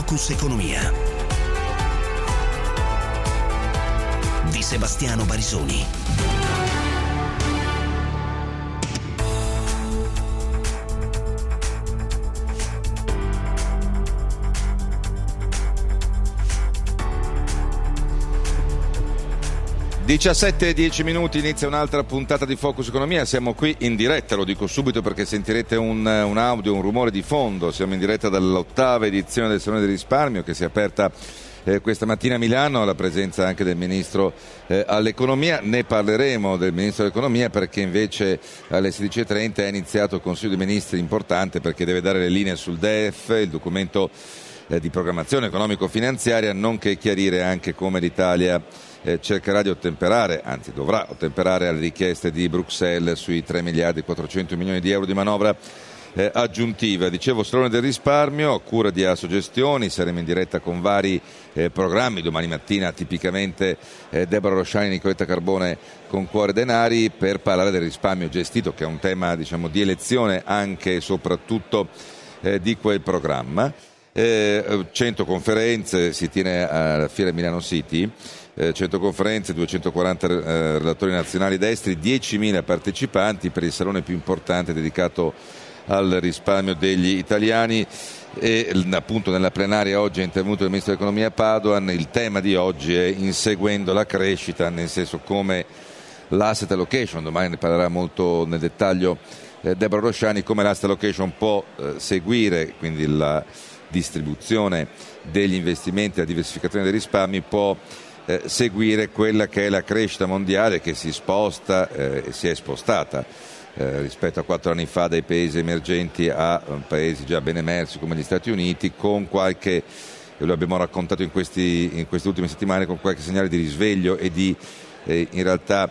Focus Economia di Sebastiano Barisoni. (17:10) inizia un'altra puntata di Focus Economia. Siamo qui in diretta, lo dico subito perché sentirete un audio, un rumore di fondo. Siamo in diretta dall'8ª edizione del Salone del Risparmio che si è aperta questa mattina a Milano, alla presenza anche del Ministro all'Economia. Ne parleremo del Ministro dell'Economia perché invece alle 16:30 è iniziato il Consiglio dei Ministri importante, perché deve dare le linee sul DEF, il documento di programmazione economico-finanziaria, nonché chiarire anche come l'Italia cercherà di ottemperare, anzi dovrà ottemperare alle richieste di Bruxelles sui 3 miliardi e 400 milioni di euro di manovra aggiuntiva. Dicevo, Salone del Risparmio a cura di Assogestioni, saremo in diretta con vari programmi. Domani mattina tipicamente Deborah Rosciani e Nicoletta Carbone con Cuore Denari per parlare del risparmio gestito, che è un tema di elezione anche e soprattutto di quel programma. 100 conferenze si tiene alla Fiera Milano City, 100 conferenze, 240 relatori nazionali ed esteri, 10.000 partecipanti per il salone più importante dedicato al risparmio degli italiani. E appunto nella plenaria oggi è intervenuto il Ministro dell'Economia Padoan. Il tema di oggi è inseguendo la crescita, nel senso come l'asset allocation, domani ne parlerà molto nel dettaglio Deborah Rosciani, come l'asset allocation può seguire, quindi la distribuzione degli investimenti, la diversificazione dei risparmi può seguire quella che è la crescita mondiale, che si sposta e si è spostata rispetto a 4 anni fa dai paesi emergenti a paesi già ben emersi come gli Stati Uniti, con qualche, lo abbiamo raccontato in queste ultime settimane, con qualche segnale di risveglio e di in realtà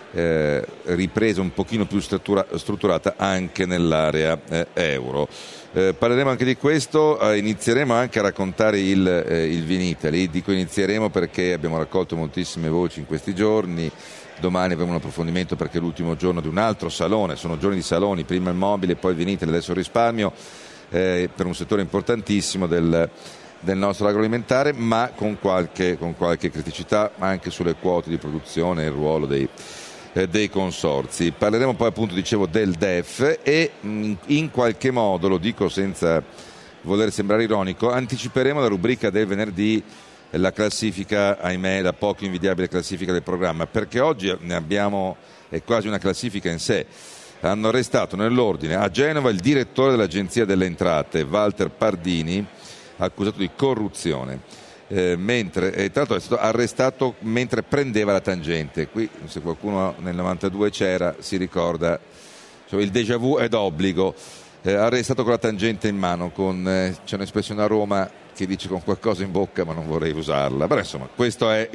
ripresa un pochino più strutturata anche nell'area euro. Parleremo anche di questo, inizieremo anche a raccontare il Vinitaly. Dico inizieremo perché abbiamo raccolto moltissime voci in questi giorni. Domani avremo un approfondimento perché è l'ultimo giorno di un altro salone, sono giorni di saloni, prima il mobile, poi il Vinitaly, adesso il risparmio, per un settore importantissimo del nostro agroalimentare, ma con qualche criticità anche sulle quote di produzione e il ruolo dei consorzi. Parleremo poi, appunto, dicevo, del DEF e in qualche modo, lo dico senza voler sembrare ironico, anticiperemo la rubrica del venerdì, la classifica, ahimè, la poco invidiabile classifica del programma, perché oggi ne abbiamo, è quasi una classifica in sé. Hanno arrestato nell'ordine a Genova il direttore dell'Agenzia delle Entrate, Walter Pardini, accusato di corruzione. Mentre tra l'altro è stato arrestato mentre prendeva la tangente. Qui, se qualcuno nel 92 c'era, si ricorda, il déjà vu è d'obbligo. Arrestato con la tangente in mano, c'è un'espressione a Roma che dice con qualcosa in bocca, ma non vorrei usarla. Però insomma, questa è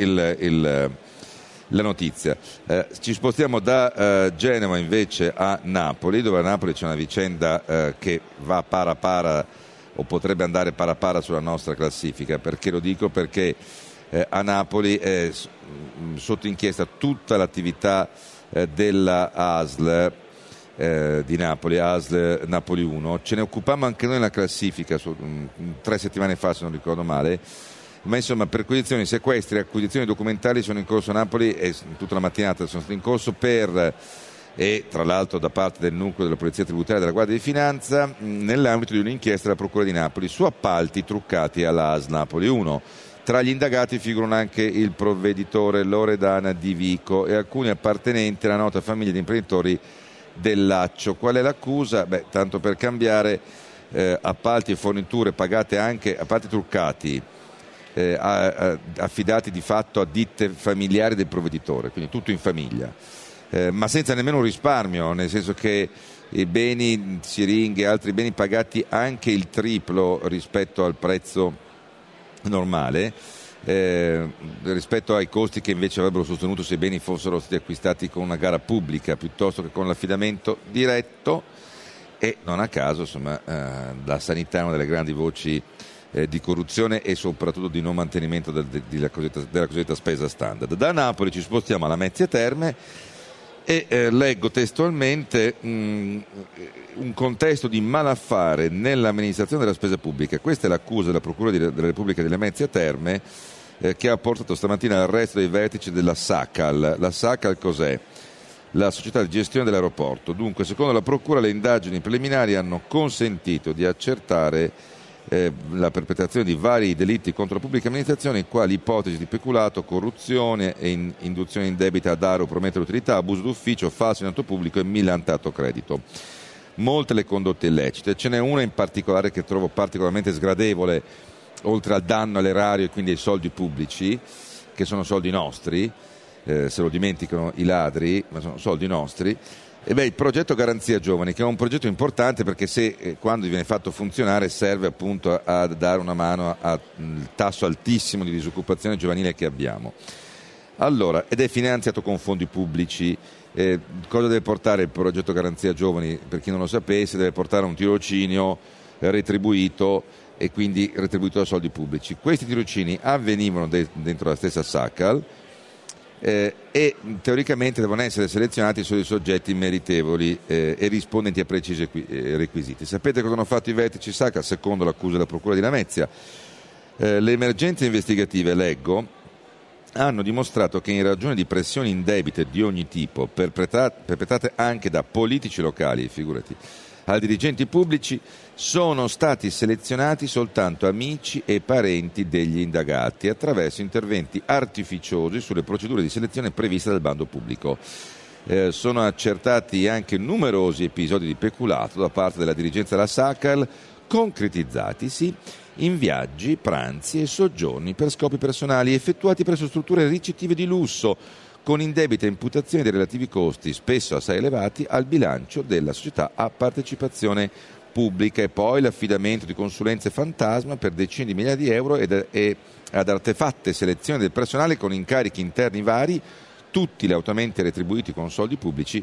la notizia. Ci spostiamo da Genova invece a Napoli, dove a Napoli c'è una vicenda che va para o potrebbe andare para sulla nostra classifica. Perché lo dico? Perché a Napoli è sotto inchiesta tutta l'attività della ASL di Napoli, ASL Napoli 1. Ce ne occupammo anche noi nella classifica 3 settimane fa, se non ricordo male, ma insomma perquisizioni, sequestri, acquisizioni documentali sono in corso a Napoli, e tutta la mattinata sono stati in corso e tra l'altro da parte del nucleo della Polizia Tributaria e della Guardia di Finanza, nell'ambito di un'inchiesta della Procura di Napoli su appalti truccati alla ASL Napoli 1. Tra gli indagati figurano anche il provveditore Loredana Di Vico e alcuni appartenenti alla nota famiglia di imprenditori del Laccio. Qual è l'accusa? Tanto per cambiare, appalti e forniture pagate anche, appalti truccati, affidati di fatto a ditte familiari del provveditore, quindi tutto in famiglia, ma senza nemmeno un risparmio, nel senso che i beni, siringhe e altri beni pagati anche il triplo rispetto al prezzo normale, rispetto ai costi che invece avrebbero sostenuto se i beni fossero stati acquistati con una gara pubblica piuttosto che con l'affidamento diretto. E non a caso, insomma, la sanità è una delle grandi voci di corruzione e soprattutto di non mantenimento della cosiddetta spesa standard. Da Napoli ci spostiamo alla Mezzia Terme E leggo testualmente un contesto di malaffare nell'amministrazione della spesa pubblica. Questa è l'accusa della Procura della Repubblica di Lamezia Terme, che ha portato stamattina all'arresto dei vertici della SACAL. La SACAL cos'è? La società di gestione dell'aeroporto. Dunque, secondo la Procura, le indagini preliminari hanno consentito di accertare la perpetrazione di vari delitti contro la pubblica amministrazione, quali ipotesi di peculato, corruzione e induzione indebita a dare o promettere utilità, abuso d'ufficio, falso in atto pubblico e millantato credito. Molte le condotte illecite, ce n'è una in particolare che trovo particolarmente sgradevole, oltre al danno all'erario e quindi ai soldi pubblici, che sono soldi nostri, se lo dimenticano i ladri, ma sono soldi nostri. Il progetto Garanzia Giovani, che è un progetto importante perché quando viene fatto funzionare serve appunto a dare una mano al tasso altissimo di disoccupazione giovanile che abbiamo. Allora, ed è finanziato con fondi pubblici. Cosa deve portare il progetto Garanzia Giovani? Per chi non lo sapesse, deve portare un tirocinio retribuito e quindi retribuito da soldi pubblici. Questi tirocini avvenivano dentro la stessa SACAL, e teoricamente devono essere selezionati solo i soggetti meritevoli e rispondenti a precisi requisiti. Sapete cosa hanno fatto i vertici SACAL secondo l'accusa della Procura di Lamezia? Le emergenze investigative, leggo, hanno dimostrato che in ragione di pressioni indebite di ogni tipo, perpetrate anche da politici locali, figurati, a dirigenti pubblici, sono stati selezionati soltanto amici e parenti degli indagati attraverso interventi artificiosi sulle procedure di selezione previste dal bando pubblico. Sono accertati anche numerosi episodi di peculato da parte della dirigenza della SACAL, concretizzatisi in viaggi, pranzi e soggiorni per scopi personali effettuati presso strutture ricettive di lusso, con indebite imputazioni dei relativi costi, spesso assai elevati, al bilancio della società a partecipazione pubblica, e poi l'affidamento di consulenze fantasma per decine di migliaia di euro e ad artefatte selezioni del personale con incarichi interni vari, tutti lautamente retribuiti con soldi pubblici,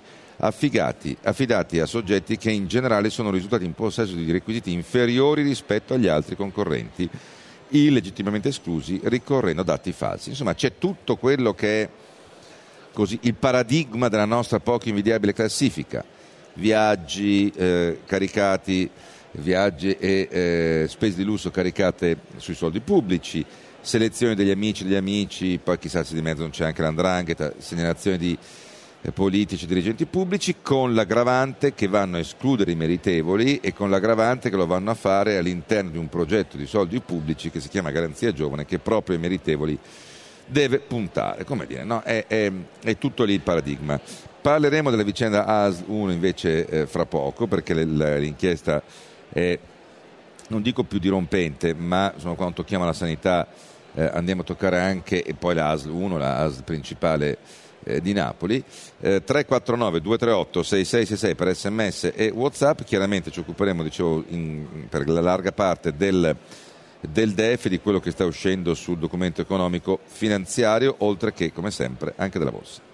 affidati a soggetti che in generale sono risultati in possesso di requisiti inferiori rispetto agli altri concorrenti, illegittimamente esclusi, ricorrendo ad atti falsi. Insomma, c'è tutto quello che è così il paradigma della nostra poco invidiabile classifica: viaggi caricati, viaggi e spese di lusso caricate sui soldi pubblici, selezione degli amici, poi chissà se di mezzo non c'è anche l''ndrangheta, segnalazione di politici e dirigenti pubblici, con l'aggravante che vanno a escludere i meritevoli e con l'aggravante che lo vanno a fare all'interno di un progetto di soldi pubblici che si chiama Garanzia Giovane, che proprio ai meritevoli deve puntare. Come dire, no? È tutto lì il paradigma. Parleremo della vicenda ASL 1 invece fra poco, perché l'inchiesta è, non dico più dirompente, ma quando tocchiamo la sanità andiamo a toccare anche, e poi la ASL 1, la ASL principale di Napoli. 349 238 6666 per SMS e WhatsApp. Chiaramente ci occuperemo, dicevo, per la larga parte del DEF, di quello che sta uscendo sul documento economico finanziario, oltre che, come sempre, anche della borsa.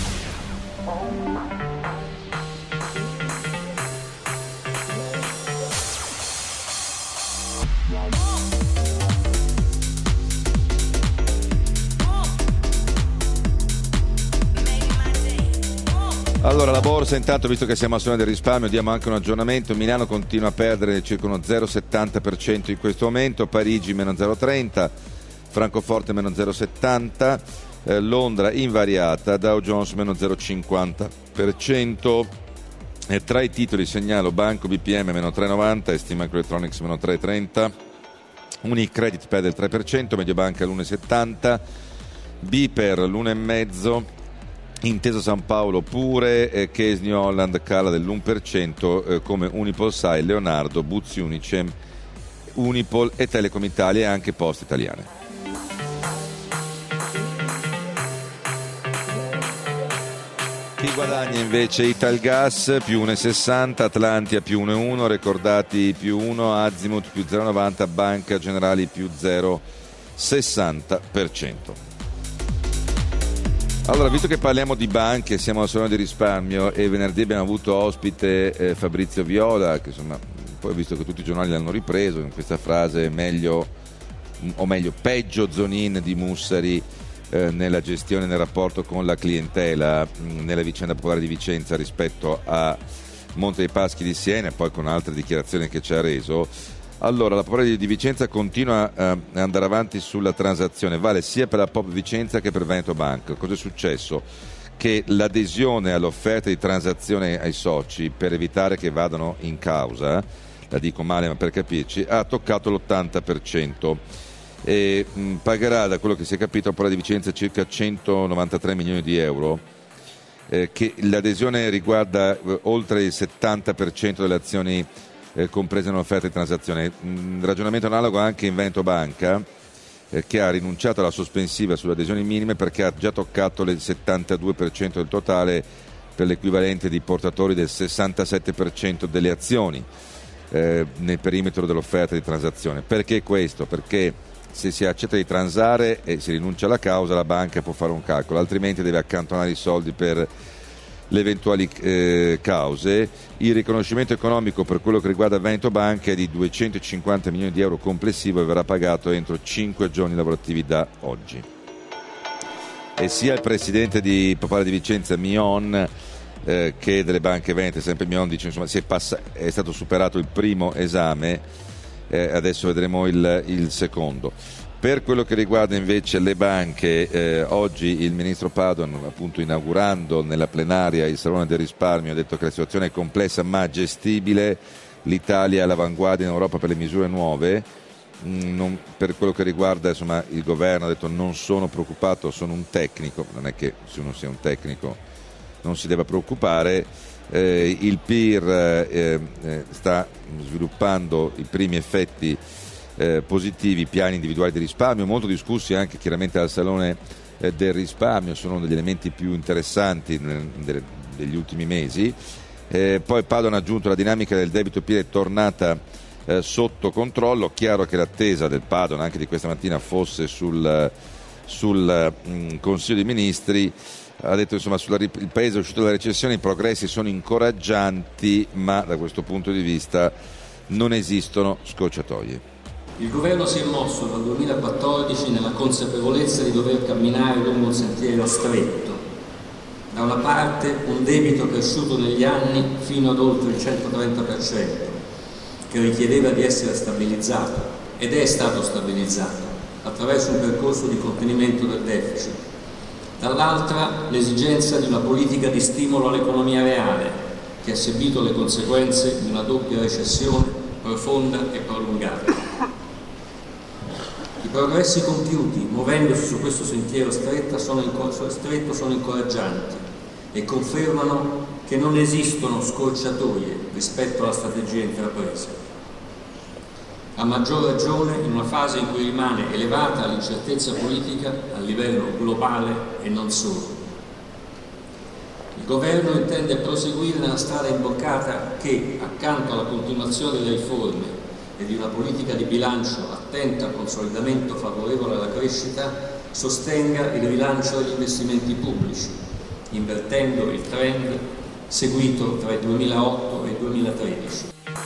Allora, la borsa, intanto, visto che siamo a Salone del Risparmio, diamo anche un aggiornamento. Milano continua a perdere circa uno 0,70% in questo momento, Parigi meno 0,30%, Francoforte meno 0,70%, Londra invariata, Dow Jones meno 0,50%. Tra i titoli segnalo Banco BPM meno 3,90%, ST Microelectronics meno 3,30%, Unicredit perde il 3%, Mediobanca l'1,70%, Biper l'1,5%, Intesa San Paolo pure, Case New Holland cala dell'1%, come Unipol Sai, Leonardo, Buzzi Unicem, Unipol e Telecom Italia e anche Poste Italiane. Chi guadagna invece? Italgas più 1,60, Atlantia più 1,1, Recordati più 1, Azimut più 0,90, Banca Generali più 0,60%. Allora, visto che parliamo di banche, siamo al Salone del Risparmio e venerdì abbiamo avuto ospite Fabrizio Viola, che insomma, poi visto che tutti i giornali l'hanno ripreso in questa frase, peggio Zonin di Mussari nella gestione, nel rapporto con la clientela, nella vicenda popolare di Vicenza rispetto a Monte dei Paschi di Siena, e poi con altre dichiarazioni che ci ha reso. Allora, la popolare di Vicenza continua a andare avanti sulla transazione, vale sia per la Pop Vicenza che per Veneto Banca. Cosa è successo? Che l'adesione all'offerta di transazione ai soci, per evitare che vadano in causa, la dico male ma per capirci, ha toccato l'80%. E pagherà, da quello che si è capito, la Popolare di Vicenza circa 193 milioni di euro, che l'adesione riguarda oltre il 70% delle azioni comprese nell'offerta di transazione. Ragionamento analogo anche in Veneto Banca, che ha rinunciato alla sospensiva sulle adesioni minime perché ha già toccato il 72% del totale, per l'equivalente di portatori del 67% delle azioni nel perimetro dell'offerta di transazione. Perché questo? Perché se si accetta di transare e si rinuncia alla causa, la banca può fare un calcolo, altrimenti deve accantonare i soldi per le eventuali cause. Il riconoscimento economico per quello che riguarda Veneto Banca è di 250 milioni di euro complessivo e verrà pagato entro 5 giorni lavorativi da oggi. E sia il presidente di Popolare di Vicenza, Mion, che delle banche venete, sempre Mion, dice insomma è stato superato il primo esame, adesso vedremo il secondo. Per quello che riguarda invece le banche, oggi il ministro Padoan, appunto inaugurando nella plenaria il Salone del Risparmio, ha detto che la situazione è complessa ma gestibile, l'Italia è all'avanguardia in Europa per le misure nuove. Per quello che riguarda insomma, il governo ha detto non sono preoccupato, sono un tecnico, non è che se uno sia un tecnico non si deve preoccupare. Il PIR sta sviluppando i primi effetti positivi, piani individuali di risparmio, molto discussi anche chiaramente al Salone del Risparmio, sono uno degli elementi più interessanti degli ultimi mesi. Poi Padoan ha aggiunto la dinamica del debito PIL è tornata sotto controllo. Chiaro che l'attesa del Padoan anche di questa mattina fosse sul Consiglio dei Ministri. Ha detto insomma il paese è uscito dalla recessione, i progressi sono incoraggianti, ma da questo punto di vista non esistono scorciatoie. Il governo si è mosso dal 2014 nella consapevolezza di dover camminare lungo un sentiero stretto. Da una parte un debito cresciuto negli anni fino ad oltre il 130%, che richiedeva di essere stabilizzato ed è stato stabilizzato attraverso un percorso di contenimento del deficit. Dall'altra l'esigenza di una politica di stimolo all'economia reale, che ha subito le conseguenze di una doppia recessione profonda e prolungata. I progressi compiuti muovendosi su questo sentiero stretto sono incoraggianti e confermano che non esistono scorciatoie rispetto alla strategia intrapresa. A maggior ragione in una fase in cui rimane elevata l'incertezza politica a livello globale e non solo. Il governo intende proseguire nella strada imboccata che, accanto alla continuazione delle riforme e di una politica di bilancio attenta al consolidamento favorevole alla crescita, sostenga il rilancio degli investimenti pubblici, invertendo il trend seguito tra il 2008 e il 2013.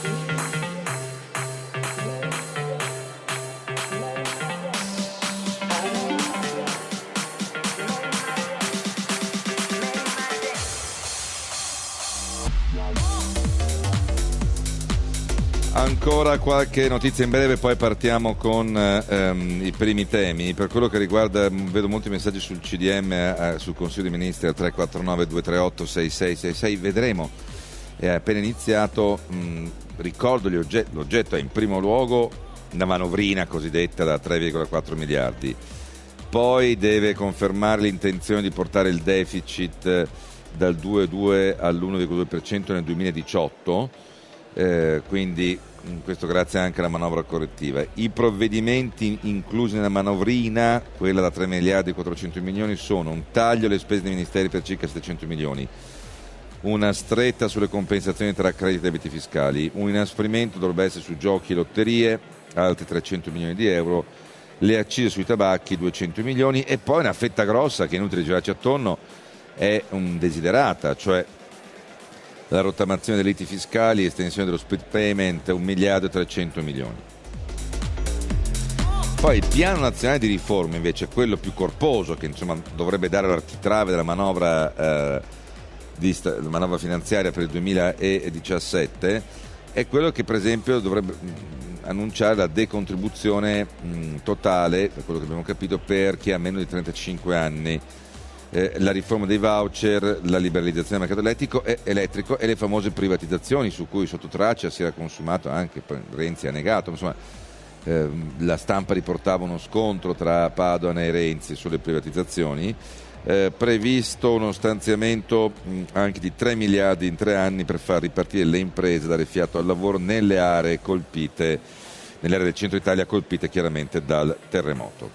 Ancora qualche notizia in breve, poi partiamo con i primi temi. Per quello che riguarda, vedo molti messaggi sul CDM, sul Consiglio dei Ministri al 349-238-6666, vedremo. È appena iniziato, ricordo l'oggetto è in primo luogo una manovrina cosiddetta da 3,4 miliardi, poi deve confermare l'intenzione di portare il deficit dal 2,2 all'1,2% nel 2018, quindi questo grazie anche alla manovra correttiva. I provvedimenti inclusi nella manovrina, quella da 3 miliardi e 400 milioni, sono un taglio alle spese dei ministeri per circa 700 milioni, una stretta sulle compensazioni tra crediti e debiti fiscali, un inasprimento dovrebbe essere su giochi e lotterie, altri 300 milioni di euro, le accise sui tabacchi 200 milioni e poi una fetta grossa che è inutile girarci attorno, è un desiderata, cioè la rottamazione delle liti fiscali, estensione dello split payment, 1 miliardo e 300 milioni. Poi il piano nazionale di riforme, invece, quello più corposo, che insomma dovrebbe dare l'architrave della manovra la manovra finanziaria per il 2017, è quello che per esempio dovrebbe annunciare la decontribuzione totale, per quello che abbiamo capito, per chi ha meno di 35 anni, la riforma dei voucher, la liberalizzazione del mercato elettrico e le famose privatizzazioni su cui sotto traccia si era consumato anche, poi Renzi ha negato, insomma la stampa riportava uno scontro tra Padoan e Renzi sulle privatizzazioni. Previsto uno stanziamento anche di 3 miliardi in 3 anni per far ripartire le imprese, dare fiato al lavoro nelle aree del centro Italia colpite chiaramente dal terremoto.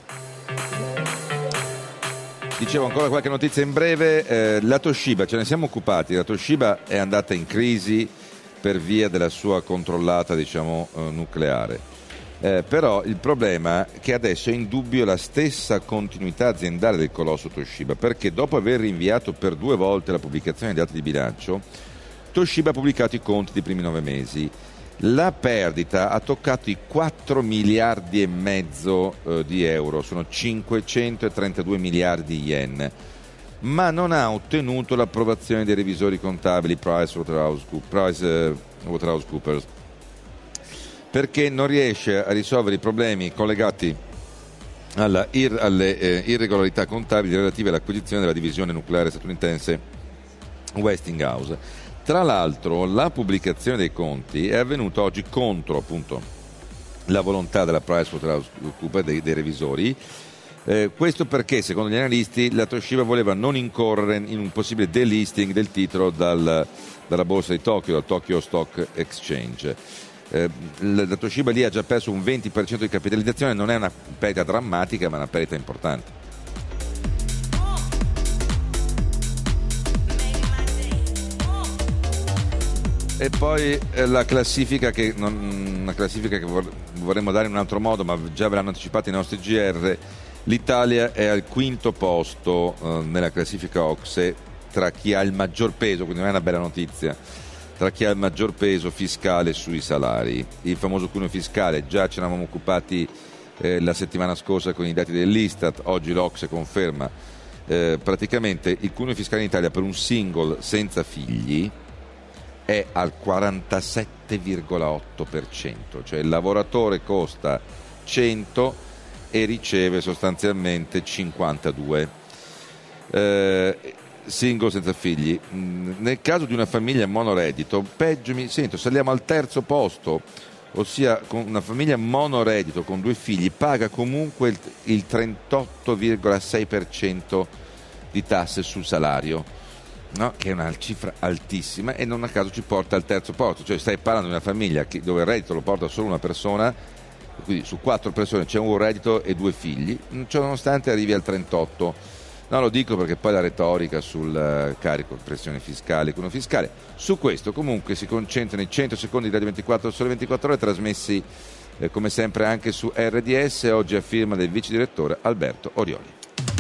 Dicevo ancora qualche notizia in breve, la Toshiba, ce ne siamo occupati, la Toshiba è andata in crisi per via della sua controllata nucleare. Però il problema è che adesso è in dubbio la stessa continuità aziendale del colosso Toshiba, perché dopo aver rinviato per 2 volte la pubblicazione dei dati di bilancio, Toshiba ha pubblicato i conti dei primi 9 mesi. La perdita ha toccato i 4 miliardi e mezzo di euro, sono 532 miliardi di yen, ma non ha ottenuto l'approvazione dei revisori contabili PricewaterhouseCoopers, perché non riesce a risolvere i problemi collegati alle irregolarità contabili relative all'acquisizione della divisione nucleare statunitense Westinghouse. Tra l'altro la pubblicazione dei conti è avvenuta oggi contro appunto la volontà della PricewaterhouseCoopers, dei revisori. Questo perché, secondo gli analisti, la Toshiba voleva non incorrere in un possibile delisting del titolo dalla borsa di Tokyo, dal Tokyo Stock Exchange. La Toshiba lì ha già perso un 20% di capitalizzazione, non è una perdita drammatica ma una perdita importante. E poi la classifica una classifica che vorremmo dare in un altro modo, ma già ve l'hanno anticipato i nostri GR. L'Italia è al 5° posto nella classifica OCSE tra chi ha il maggior peso, quindi non è una bella notizia, tra chi ha il maggior peso fiscale sui salari. Il famoso cuneo fiscale, già ce ne avevamo occupati la settimana scorsa con i dati dell'Istat, oggi l'Ocse conferma praticamente il cuneo fiscale in Italia per un single senza figli è al 47,8%, cioè il lavoratore costa 100 e riceve sostanzialmente 52. Single senza figli. Nel caso di una famiglia monoreddito, peggio mi sento, saliamo al 3° posto, ossia con una famiglia monoreddito con 2 figli paga comunque il 38,6% di tasse sul salario, no? Che è una cifra altissima e non a caso ci porta al 3° posto, cioè stai parlando di una famiglia dove il reddito lo porta solo una persona, quindi su 4 persone c'è un reddito e 2 figli, ciò nonostante arrivi al 38%. No, lo dico perché poi la retorica sul carico, pressione fiscale, cuneo fiscale, su questo comunque si concentrano i 100 secondi di Radio 24 Sole 24 Ore, trasmessi come sempre anche su RDS, oggi a firma del vice direttore Alberto Orioli.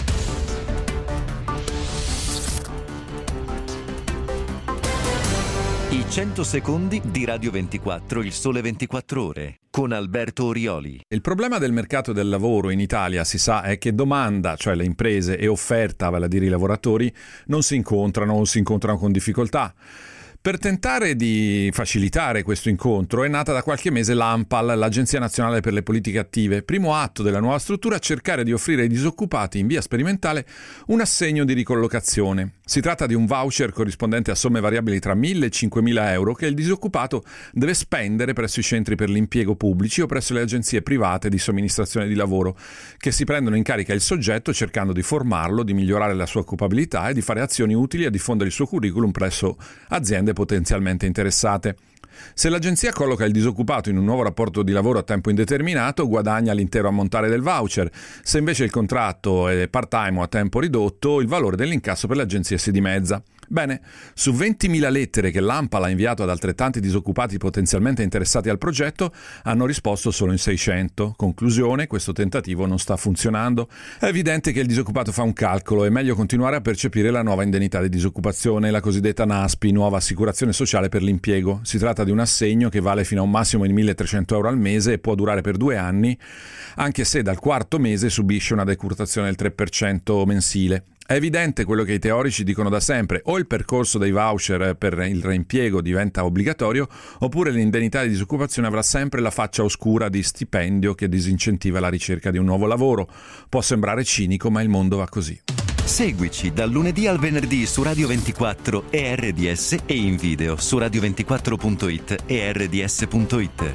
I 100 secondi di Radio 24, il Sole 24 Ore, con Alberto Orioli. Il problema del mercato del lavoro in Italia, si sa, è che domanda, cioè le imprese, e offerta, vale a dire i lavoratori, non si incontrano o si incontrano con difficoltà. Per tentare di facilitare questo incontro è nata da qualche mese l'ANPAL, l'Agenzia Nazionale per le Politiche Attive, primo atto della nuova struttura a cercare di offrire ai disoccupati in via sperimentale un assegno di ricollocazione. Si tratta di un voucher corrispondente a somme variabili tra 1.000 e 5.000 euro che il disoccupato deve spendere presso i centri per l'impiego pubblici o presso le agenzie private di somministrazione di lavoro, che si prendono in carica il soggetto cercando di formarlo, di migliorare la sua occupabilità e di fare azioni utili a diffondere il suo curriculum presso aziende potenzialmente interessate. Se l'agenzia colloca il disoccupato in un nuovo rapporto di lavoro a tempo indeterminato, guadagna l'intero ammontare del voucher. Se invece il contratto è part-time o a tempo ridotto, il valore dell'incasso per l'agenzia si dimezza. Bene, su 20.000 lettere che l'ANPAL ha inviato ad altrettanti disoccupati potenzialmente interessati al progetto, hanno risposto solo in 600. Conclusione, questo tentativo non sta funzionando. È evidente che il disoccupato fa un calcolo, è meglio continuare a percepire la nuova indennità di disoccupazione, la cosiddetta NASPI, nuova assicurazione sociale per l'impiego. Si tratta di un assegno che vale fino a un massimo di 1.300 euro al mese e può durare per 2 anni, anche se dal quarto mese subisce una decurtazione del 3% mensile. È evidente quello che i teorici dicono da sempre: o il percorso dei voucher per il reimpiego diventa obbligatorio, oppure l'indennità di disoccupazione avrà sempre la faccia oscura di stipendio che disincentiva la ricerca di un nuovo lavoro. Può sembrare cinico, ma il mondo va così. Seguici dal lunedì al venerdì su Radio 24 e RDS e in video su radio24.it e rds.it.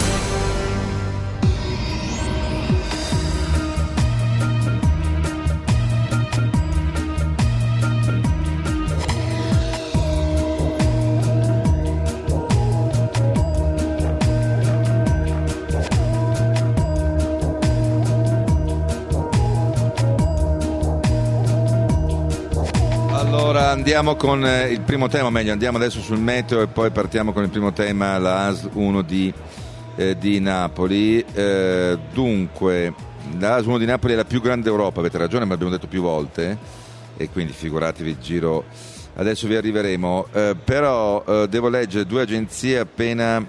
Andiamo con il primo tema, meglio andiamo adesso sul meteo e poi partiamo con il primo tema, la ASL 1 di Napoli. Dunque, la ASL 1 di Napoli è la più grande d'Europa, avete ragione, ma l'abbiamo detto più volte, e quindi figuratevi il giro, adesso vi arriveremo. Però devo leggere 2 agenzie appena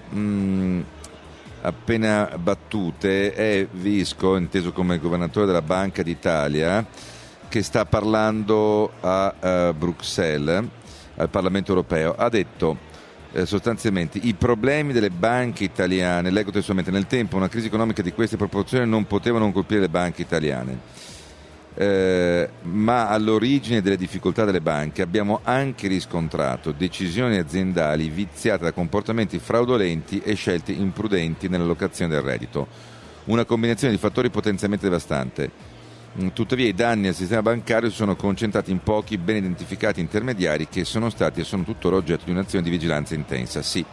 battute. È Visco, inteso come governatore della Banca d'Italia, che sta parlando a Bruxelles, al Parlamento europeo. Ha detto sostanzialmente: i problemi delle banche italiane, leggo testualmente, nel tempo una crisi economica di queste proporzioni non poteva non colpire le banche italiane, ma all'origine delle difficoltà delle banche abbiamo anche riscontrato decisioni aziendali viziate da comportamenti fraudolenti e scelte imprudenti nell'allocazione del reddito, una combinazione di fattori potenzialmente devastante. Tuttavia i danni al sistema bancario si sono concentrati in pochi ben identificati intermediari che sono stati e sono tuttora oggetto di un'azione di vigilanza intensa. Sì,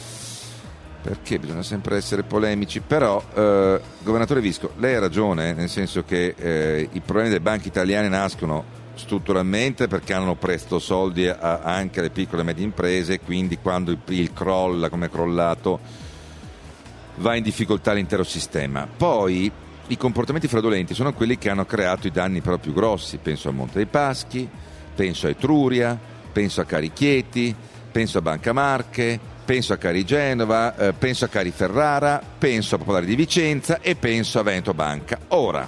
perché bisogna sempre essere polemici, però governatore Visco, lei ha ragione, nel senso che i problemi delle banche italiane nascono strutturalmente perché hanno presto soldi anche alle piccole e medie imprese, e quindi quando il crolla, come è crollato, va in difficoltà l'intero sistema. Poi i comportamenti fraudolenti sono quelli che hanno creato i danni però più grossi. Penso a Monte dei Paschi, penso a Etruria, penso a Cari Chieti, penso a Banca Marche, penso a Cari Genova, penso a Cari Ferrara, penso a Popolare di Vicenza e penso a Veneto Banca. Ora,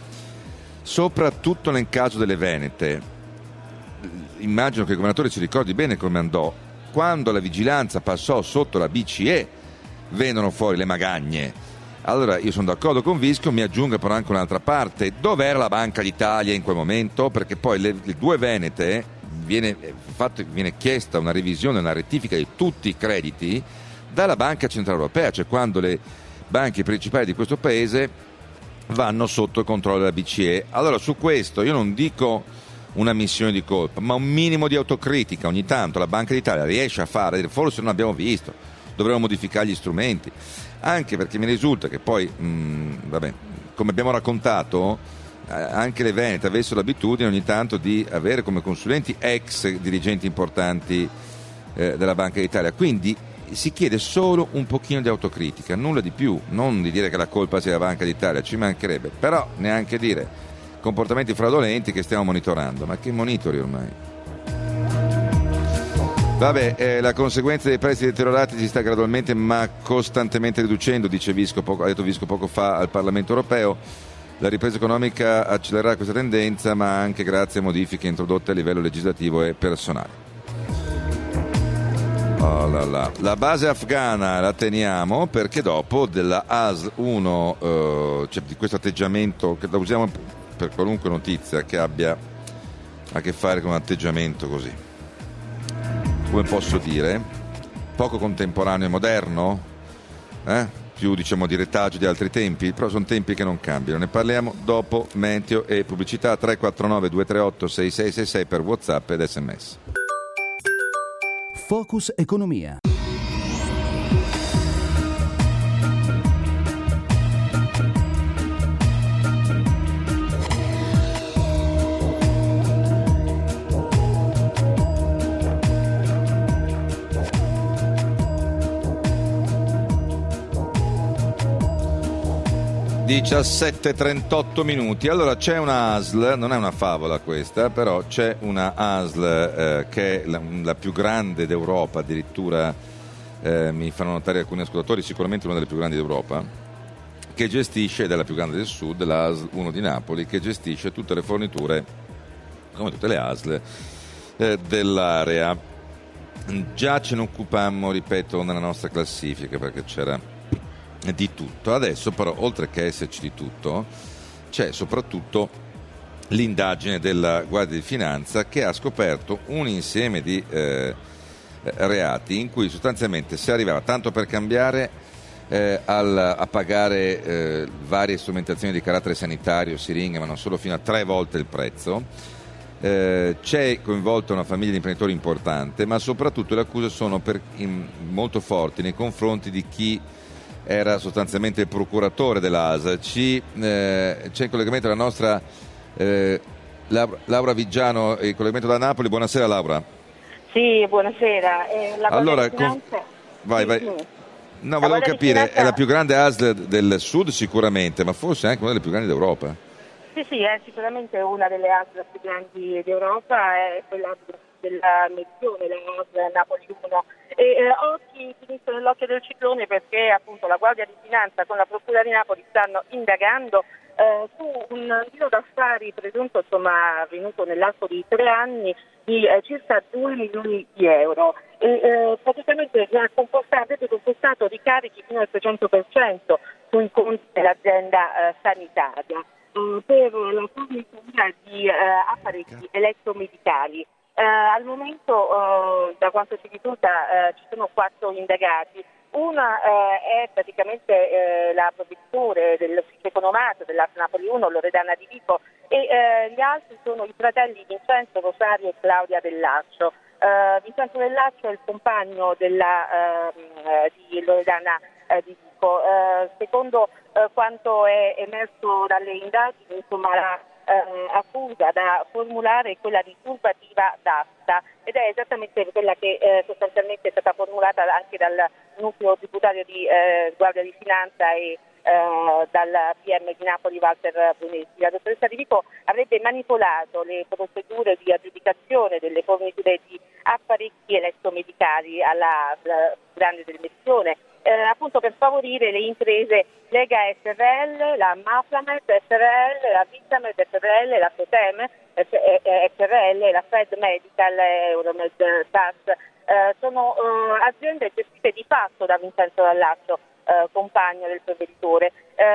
soprattutto nel caso delle Venete, immagino che il governatore si ricordi bene come andò. Quando la vigilanza passò sotto la BCE, vengono fuori le magagne. Allora io sono d'accordo con Visco, mi aggiungo però anche un'altra parte: dov'era la Banca d'Italia in quel momento? Perché poi le 2 Venete viene chiesta una revisione, una rettifica di tutti i crediti dalla Banca Centrale Europea, cioè quando le banche principali di questo paese vanno sotto il controllo della BCE. Allora su questo io non dico una missione di colpa, ma un minimo di autocritica ogni tanto la Banca d'Italia riesce a fare, forse non abbiamo visto, dovremmo modificare gli strumenti. Anche perché mi risulta che poi, come abbiamo raccontato, anche le Venete avessero l'abitudine ogni tanto di avere come consulenti ex dirigenti importanti della Banca d'Italia. Quindi si chiede solo un pochino di autocritica, nulla di più, non di dire che la colpa sia della Banca d'Italia, ci mancherebbe, però neanche dire comportamenti fraudolenti che stiamo monitorando. Ma che monitori ormai? Vabbè, la conseguenza dei prezzi deteriorati si sta gradualmente ma costantemente riducendo, dice Visco, ha detto Visco poco fa al Parlamento europeo. La ripresa economica accelererà questa tendenza, ma anche grazie a modifiche introdotte a livello legislativo e personale. Oh là là. La base afghana la teniamo perché dopo della ASL 1, cioè di questo atteggiamento che la usiamo per qualunque notizia che abbia a che fare con un atteggiamento così, come posso dire, poco contemporaneo e moderno, più diciamo di retaggio di altri tempi, però sono tempi che non cambiano. Ne parliamo dopo meteo e pubblicità. 349 238 6666 per WhatsApp ed SMS. Focus Economia. 17:38 minuti. Allora c'è una ASL, non è una favola questa, però c'è una ASL che è la più grande d'Europa, addirittura mi fanno notare alcuni ascoltatori, sicuramente una delle più grandi d'Europa, che gestisce, ed è la più grande del sud, la ASL 1 di Napoli, che gestisce tutte le forniture, come tutte le ASL dell'area. Già ce ne occupammo, ripeto, nella nostra classifica, perché c'era di tutto. Adesso però, oltre che esserci di tutto, c'è soprattutto l'indagine della Guardia di Finanza, che ha scoperto un insieme di reati in cui sostanzialmente si arrivava, tanto per cambiare, a pagare varie strumentazioni di carattere sanitario, siringhe, ma non solo, fino a 3 volte il prezzo. C'è coinvolta una famiglia di imprenditori importante, ma soprattutto le accuse sono molto forti nei confronti di chi era sostanzialmente il procuratore dell'ASL. C'è in collegamento la nostra Laura Viggiano, il collegamento da Napoli. Buonasera Laura. Sì, buonasera. Allora, vai. No, volevo capire, è la più grande ASL del sud sicuramente, ma forse anche una delle più grandi d'Europa. Sì, è sicuramente una delle ASL più grandi d'Europa, è quella della Medione, la ASL Napoli 1. Oggi finisce nell'occhio del ciclone, perché appunto la Guardia di Finanza con la Procura di Napoli stanno indagando su un giro d'affari presunto, avvenuto nell'arco di 3 anni, di circa 2 milioni di euro. Praticamente avrebbe comportato ricarichi fino al 300% sui conti dell'azienda sanitaria per la fornitura di apparecchi elettromedicali. Al momento, da quanto si risulta, ci sono 4 indagati. Una è praticamente la provveditore dell'ufficio economato dell'ASL Napoli 1, Loredana Di Vico, e gli altri sono i fratelli Vincenzo, Rosario e Claudia Dell'Accio. Vincenzo Dell'Accio è il compagno di Loredana Di Vico. Secondo quanto è emerso dalle indagini, la accusa da formulare è quella di turbativa d'asta, ed è esattamente quella che sostanzialmente è stata formulata anche dal nucleo tributario di Guardia di Finanza e dal PM di Napoli Walter Brunetti. La dottoressa Di Vico avrebbe manipolato le procedure di aggiudicazione delle forniture di apparecchi elettromedicali alla grande del Medione, appunto per favorire le imprese Lega SRL, la Maflamed SRL, la Vitamed SRL, la Soteme SRL, la Fed Medical, Euromed SAS. Sono aziende gestite di fatto da Vincenzo Dell'Accio, compagno del provveditore.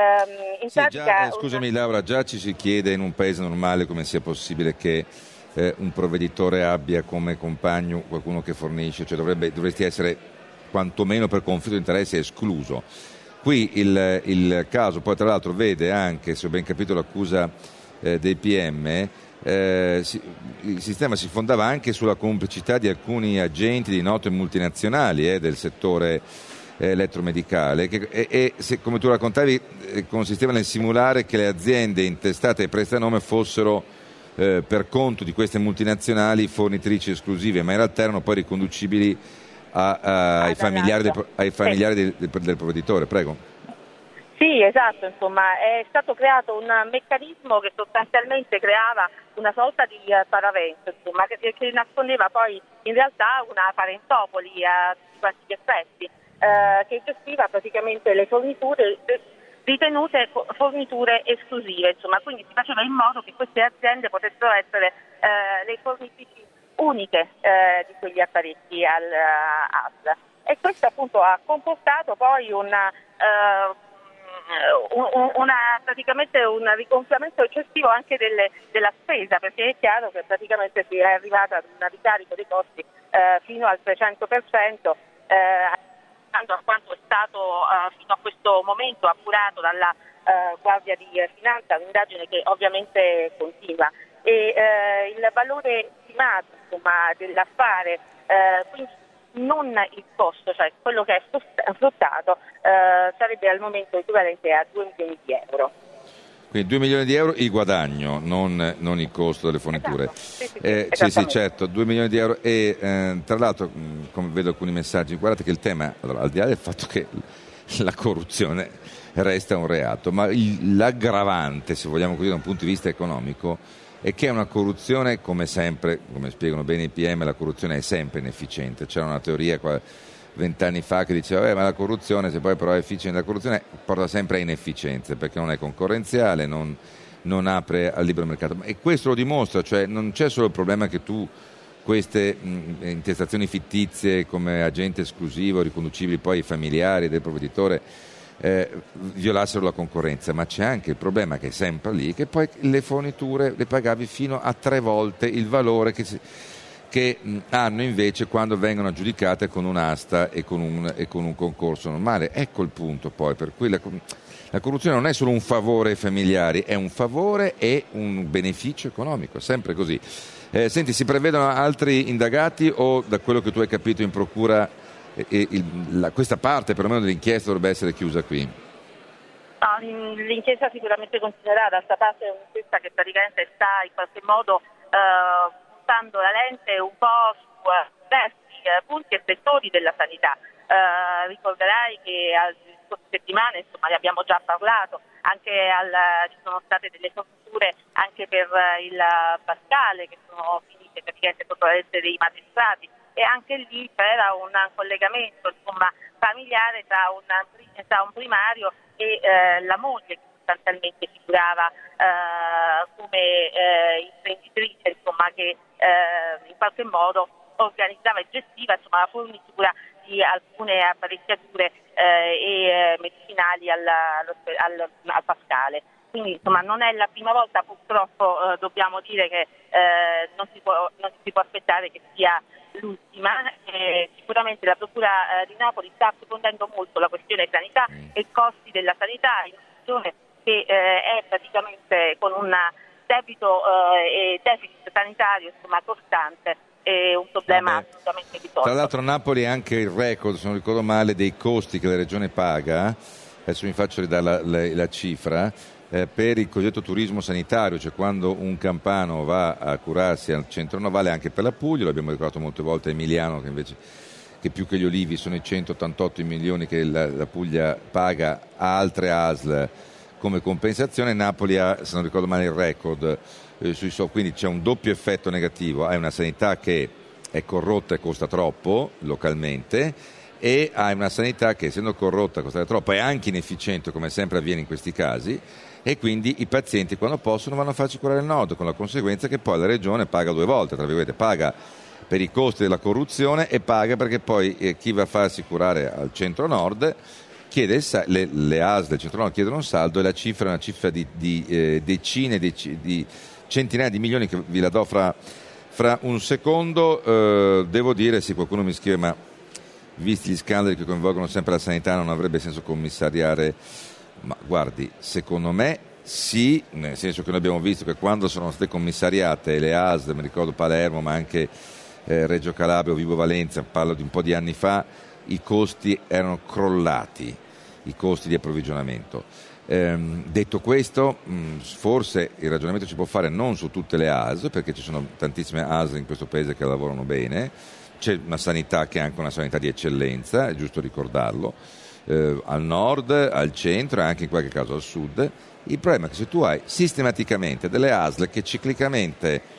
Scusami Laura, già ci si chiede in un paese normale come sia possibile che un provveditore abbia come compagno qualcuno che fornisce, cioè dovresti essere quantomeno per conflitto di interessi escluso. Qui il caso poi tra l'altro vede anche, se ho ben capito l'accusa dei PM, il sistema si fondava anche sulla complicità di alcuni agenti di note multinazionali del settore elettromedicale e se, come tu raccontavi, consisteva nel simulare che le aziende intestate ai prestanome fossero per conto di queste multinazionali fornitrici esclusive, ma in realtà erano poi riconducibili ai familiari del provveditore. Prego. Sì, esatto, è stato creato un meccanismo che sostanzialmente creava una sorta di paravento, che nascondeva poi in realtà una parentopoli a tutti gli effetti, che gestiva praticamente le forniture ritenute forniture esclusive, quindi si faceva in modo che queste aziende potessero essere le fornitrici uniche di quegli apparecchi all'ASL, e questo appunto ha comportato poi praticamente un rigonfiamento eccessivo anche della spesa, perché è chiaro che praticamente si è arrivata ad un ricarico dei costi fino al 300%, a quanto è stato fino a questo momento appurato dalla Guardia di Finanza, un'indagine che ovviamente continua, e il valore stimato dell'affare, quindi non il costo, cioè quello che è fruttato, sarebbe al momento equivalente a 2 milioni di euro. Quindi 2 milioni di euro il guadagno, non il costo delle forniture. Esatto. Sì, certo, 2 milioni di euro. E tra l'altro, come vedo alcuni messaggi, guardate che il tema, allora, al di là del fatto che la corruzione resta un reato. Ma l'aggravante, se vogliamo così, da un punto di vista economico, è che è una corruzione, come sempre, come spiegano bene i PM, la corruzione è sempre inefficiente. C'era una teoria 20 anni fa che diceva ma la corruzione, se poi però è efficiente, la corruzione porta sempre a inefficienze, perché non è concorrenziale, non apre al libero mercato. E questo lo dimostra, cioè non c'è solo il problema che tu queste intestazioni fittizie come agente esclusivo riconducibili poi ai familiari del provveditore violassero la concorrenza, ma c'è anche il problema che è sempre lì, che poi le forniture le pagavi fino a 3 volte il valore che hanno invece quando vengono aggiudicate con un'asta e con un concorso normale. Ecco il punto poi, per cui la corruzione non è solo un favore ai familiari, è un favore e un beneficio economico, sempre così. Senti, si prevedono altri indagati o da quello che tu hai capito in procura questa parte perlomeno dell'inchiesta dovrebbe essere chiusa qui? No, l'inchiesta sicuramente continuerà, d'altra parte è un'inchiesta che praticamente sta in qualche modo puntando la lente un po' su diversi punti e settori della sanità. Ricorderai che alle scorse settimane, insomma, ne abbiamo già parlato, anche ci sono state delle forniture anche per il Pascale che sono finite praticamente sotto la legge dei magistrati, e anche lì c'era un collegamento, insomma, familiare tra un primario e la moglie, che sostanzialmente figurava come imprenditrice, insomma, che in qualche modo organizzava e gestiva, insomma, la fornitura di alcune apparecchiature e medicinali al Pascale. Quindi insomma non è la prima volta, purtroppo dobbiamo dire che non si può aspettare che sia l'ultima. Sicuramente la Procura di Napoli sta approfondendo molto la questione sanità e costi della sanità, in funzione che è praticamente con un debito e deficit sanitario, insomma, costante. È un problema assolutamente risolto. Tra l'altro Napoli ha anche il record, se non ricordo male, dei costi che la regione paga, adesso mi faccio ridare la cifra, per il cosiddetto turismo sanitario, cioè quando un campano va a curarsi al centro navale, anche per la Puglia, l'abbiamo ricordato molte volte a Emiliano, che più che gli olivi sono i 188 milioni che la Puglia paga a altre ASL come compensazione. Napoli ha, se non ricordo male, il record quindi c'è un doppio effetto negativo: hai una sanità che è corrotta e costa troppo localmente, e hai una sanità che, essendo corrotta, costa troppo, è anche inefficiente, come sempre avviene in questi casi, e quindi i pazienti, quando possono, vanno a farci curare al nord, con la conseguenza che poi la regione paga 2 volte, tra virgolette, paga per i costi della corruzione e paga perché poi chi va a farsi curare al centro nord chiede le ASL del centro nord chiedono un saldo, e la cifra è una cifra di decine di centinaia di milioni, che vi la do fra un secondo. Devo dire, se qualcuno mi scrive ma visti gli scandali che coinvolgono sempre la sanità non avrebbe senso commissariare, ma guardi, secondo me sì, nel senso che noi abbiamo visto che quando sono state commissariate le ASL, mi ricordo Palermo ma anche Reggio Calabria o Vibo Valenza, parlo di un po' di anni fa, i costi erano crollati, i costi di approvvigionamento. Detto questo, forse il ragionamento si può fare non su tutte le ASL, perché ci sono tantissime ASL in questo paese che lavorano bene, c'è una sanità che è anche una sanità di eccellenza, è giusto ricordarlo, al nord, al centro e anche in qualche caso al sud. Il problema è che se tu hai sistematicamente delle ASL che ciclicamente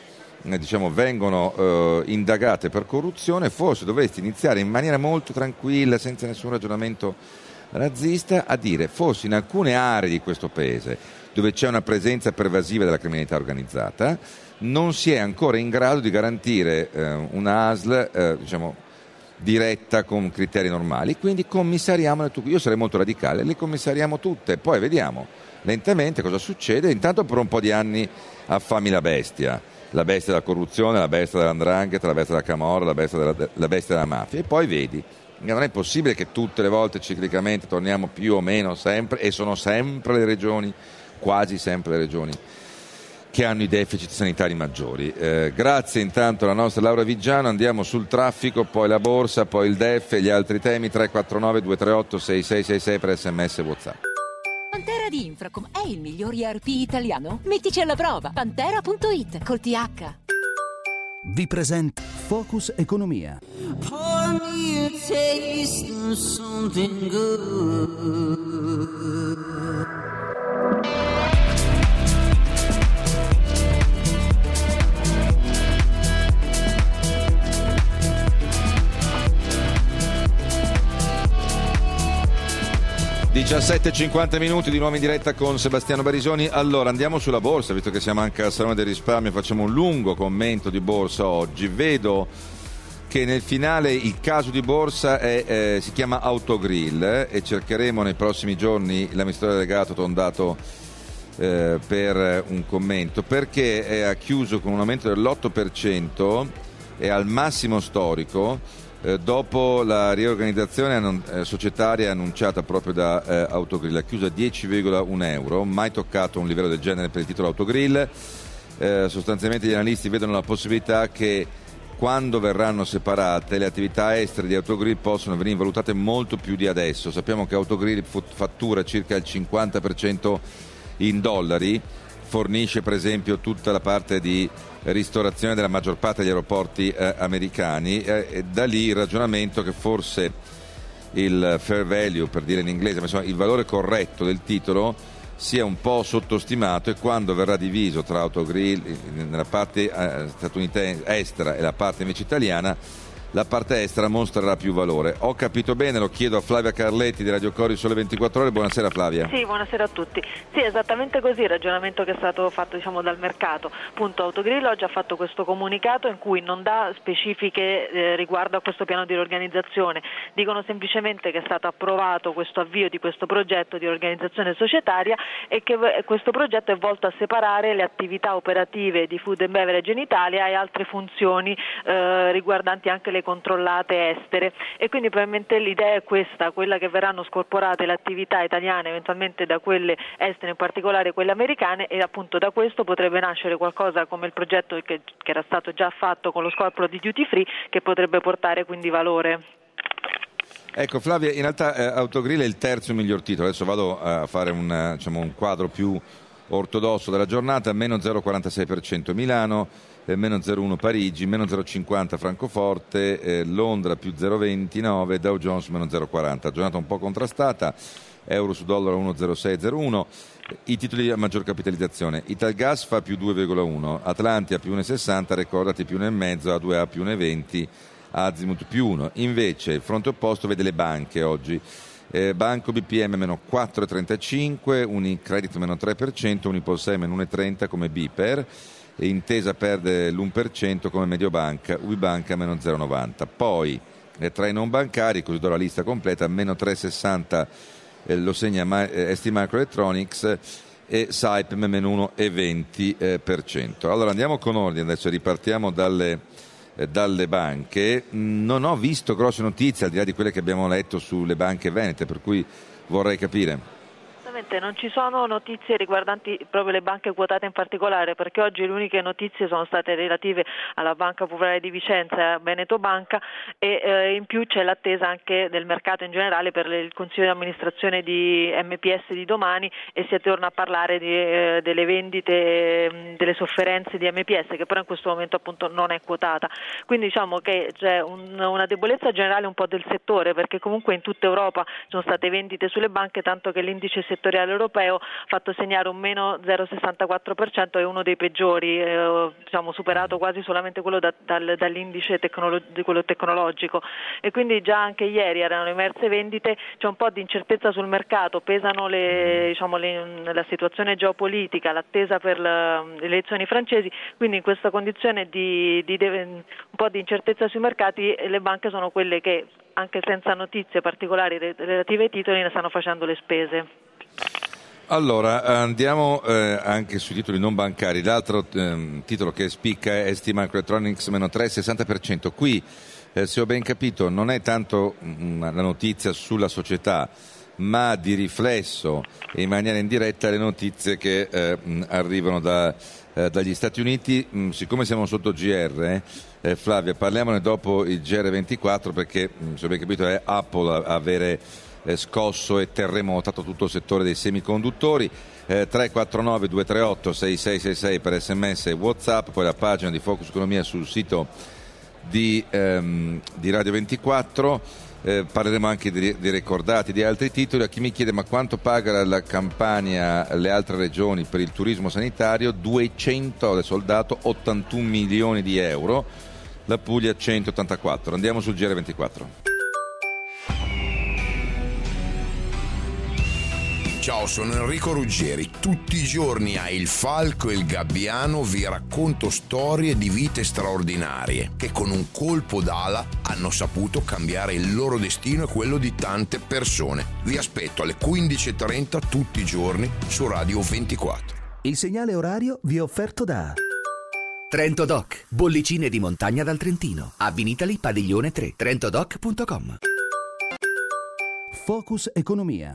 vengono indagate per corruzione, forse dovresti iniziare in maniera molto tranquilla, senza nessun ragionamento razzista, a dire forse in alcune aree di questo paese dove c'è una presenza pervasiva della criminalità organizzata non si è ancora in grado di garantire una ASL diretta con criteri normali, quindi commissariamole tutte. Io sarei molto radicale, le commissariamo tutte, poi vediamo lentamente cosa succede. Intanto per un po' di anni affami la bestia della corruzione, la bestia dell''ndrangheta, la bestia della camorra, la bestia della mafia, e poi vedi. Non è possibile che tutte le volte ciclicamente torniamo più o meno sempre, e sono sempre le regioni, quasi sempre le regioni, che hanno i deficit sanitari maggiori. Grazie intanto alla nostra Laura Viggiano. Andiamo sul traffico, poi la borsa, poi il DEF e gli altri temi. 349 238 6666 per SMS e WhatsApp. Pantera di Infracom è il miglior ERP italiano? Mettici alla prova. Pantera.it col TH. Vi presenta Focus Economia. Pour me a taste of something good. (17:50) di nuovo in diretta con Sebastiano Barisoni. Allora andiamo sulla borsa, visto che siamo anche al Salone del Risparmio, facciamo un lungo commento di borsa oggi. Vedo che nel finale il caso di borsa si chiama Autogrill e cercheremo nei prossimi giorni l'amministratore delegato Tondato per un commento, perché ha chiuso con un aumento dell'8%, è al massimo storico dopo la riorganizzazione societaria annunciata proprio da Autogrill. Ha chiuso a 10,1 euro, mai toccato un livello del genere per il titolo Autogrill. Sostanzialmente gli analisti vedono la possibilità che quando verranno separate le attività estere di Autogrill possono venire valutate molto più di adesso. Sappiamo che Autogrill fattura circa il 50% in dollari, fornisce per esempio tutta la parte di ristorazione della maggior parte degli aeroporti americani, e da lì il ragionamento che forse il fair value, per dire in inglese, ma insomma il valore corretto del titolo sia un po' sottostimato, e quando verrà diviso tra Autogrill nella parte statunitense estera e la parte invece italiana, la parte estera mostrerà più valore. Ho capito bene? Lo chiedo a Flavia Carletti di Radio Cori Sole 24 Ore. Buonasera Flavia. Sì, buonasera a tutti. Sì, esattamente così il ragionamento che è stato fatto dal mercato. Appunto Autogrill oggi ha fatto questo comunicato in cui non dà specifiche riguardo a questo piano di riorganizzazione, dicono semplicemente che è stato approvato questo avvio di questo progetto di organizzazione societaria e che questo progetto è volto a separare le attività operative di Food and Beverage in Italia e altre funzioni riguardanti anche le controllate estere, e quindi probabilmente l'idea è questa, quella che verranno scorporate le attività italiane eventualmente da quelle estere, in particolare quelle americane, e appunto da questo potrebbe nascere qualcosa come il progetto che era stato già fatto con lo scorporo di duty free, che potrebbe portare quindi valore. Ecco Flavia, in realtà Autogrill è il terzo miglior titolo. Adesso vado a fare un quadro più ortodosso della giornata: meno 0,46% Milano, meno 0,1 Parigi, meno 0,50 Francoforte, Londra più 0,29, Dow Jones meno 0,40. Giornata un po' contrastata, euro su dollaro 1,0601. I titoli a maggior capitalizzazione: Italgas fa più 2,1, Atlantia più 1,60, Ricordati più 1,5, A2A più 1,20, Azimut più 1. Invece il fronte opposto vede le banche oggi. Banco BPM meno 4,35, Unicredit meno 3%, Unipol6 meno 1,30 come Biper, e Intesa perde l'1% come Mediobanca, Ubibanca meno 0,90. Poi tra i non bancari, così do la lista completa, meno 3,60 lo segna ST Microelectronics e Saipem meno 1,20%. Allora andiamo con ordine, adesso ripartiamo dalle banche. Non ho visto grosse notizie al di là di quelle che abbiamo letto sulle banche venete, per cui vorrei capire. Non ci sono notizie riguardanti proprio le banche quotate in particolare, perché oggi le uniche notizie sono state relative alla Banca Popolare di Vicenza e a Veneto Banca, e in più c'è l'attesa anche del mercato in generale per il consiglio di amministrazione di MPS di domani, e si torna a parlare delle vendite, delle sofferenze di MPS, che però in questo momento appunto non è quotata. Quindi diciamo che c'è una debolezza generale un po' del settore, perché comunque in tutta Europa sono state vendite sulle banche, tanto che l'indice settoriale europeo ha fatto segnare un meno 0,64%, è uno dei peggiori, superato quasi solamente quello dall'indice quello tecnologico, e quindi già anche ieri erano emerse vendite. C'è un po' di incertezza sul mercato, pesano la situazione geopolitica, l'attesa per le elezioni francesi, quindi in questa condizione di un po' di incertezza sui mercati le banche sono quelle che, anche senza notizie particolari relative ai titoli, ne stanno facendo le spese. Allora andiamo anche sui titoli non bancari. L'altro titolo che spicca è ST Microelectronics meno 3,60%. Qui se ho ben capito non è tanto la notizia sulla società, ma di riflesso e in maniera indiretta le notizie che arrivano dagli Stati Uniti. Siccome siamo sotto GR, Flavia, parliamone dopo il GR24, perché se ho ben capito è Apple a avere scosso e terremotato tutto il settore dei semiconduttori. 349 238 6666 per SMS e WhatsApp, poi la pagina di Focus Economia sul sito di Radio 24. Parleremo anche di ricordati, di altri titoli. A chi mi chiede ma quanto paga la Campania, le altre regioni per il turismo sanitario, 200, adesso ho il dato, 81 milioni di euro, la Puglia 184. Andiamo sul GR24. Ciao, sono Enrico Ruggeri. Tutti i giorni a Il Falco e il Gabbiano vi racconto storie di vite straordinarie che con un colpo d'ala hanno saputo cambiare il loro destino e quello di tante persone. Vi aspetto alle 15:30 tutti i giorni su Radio 24. Il segnale orario vi è offerto da Trento Doc, bollicine di montagna dal Trentino. A Vinitali, Padiglione 3, trentodoc.com. Focus Economia.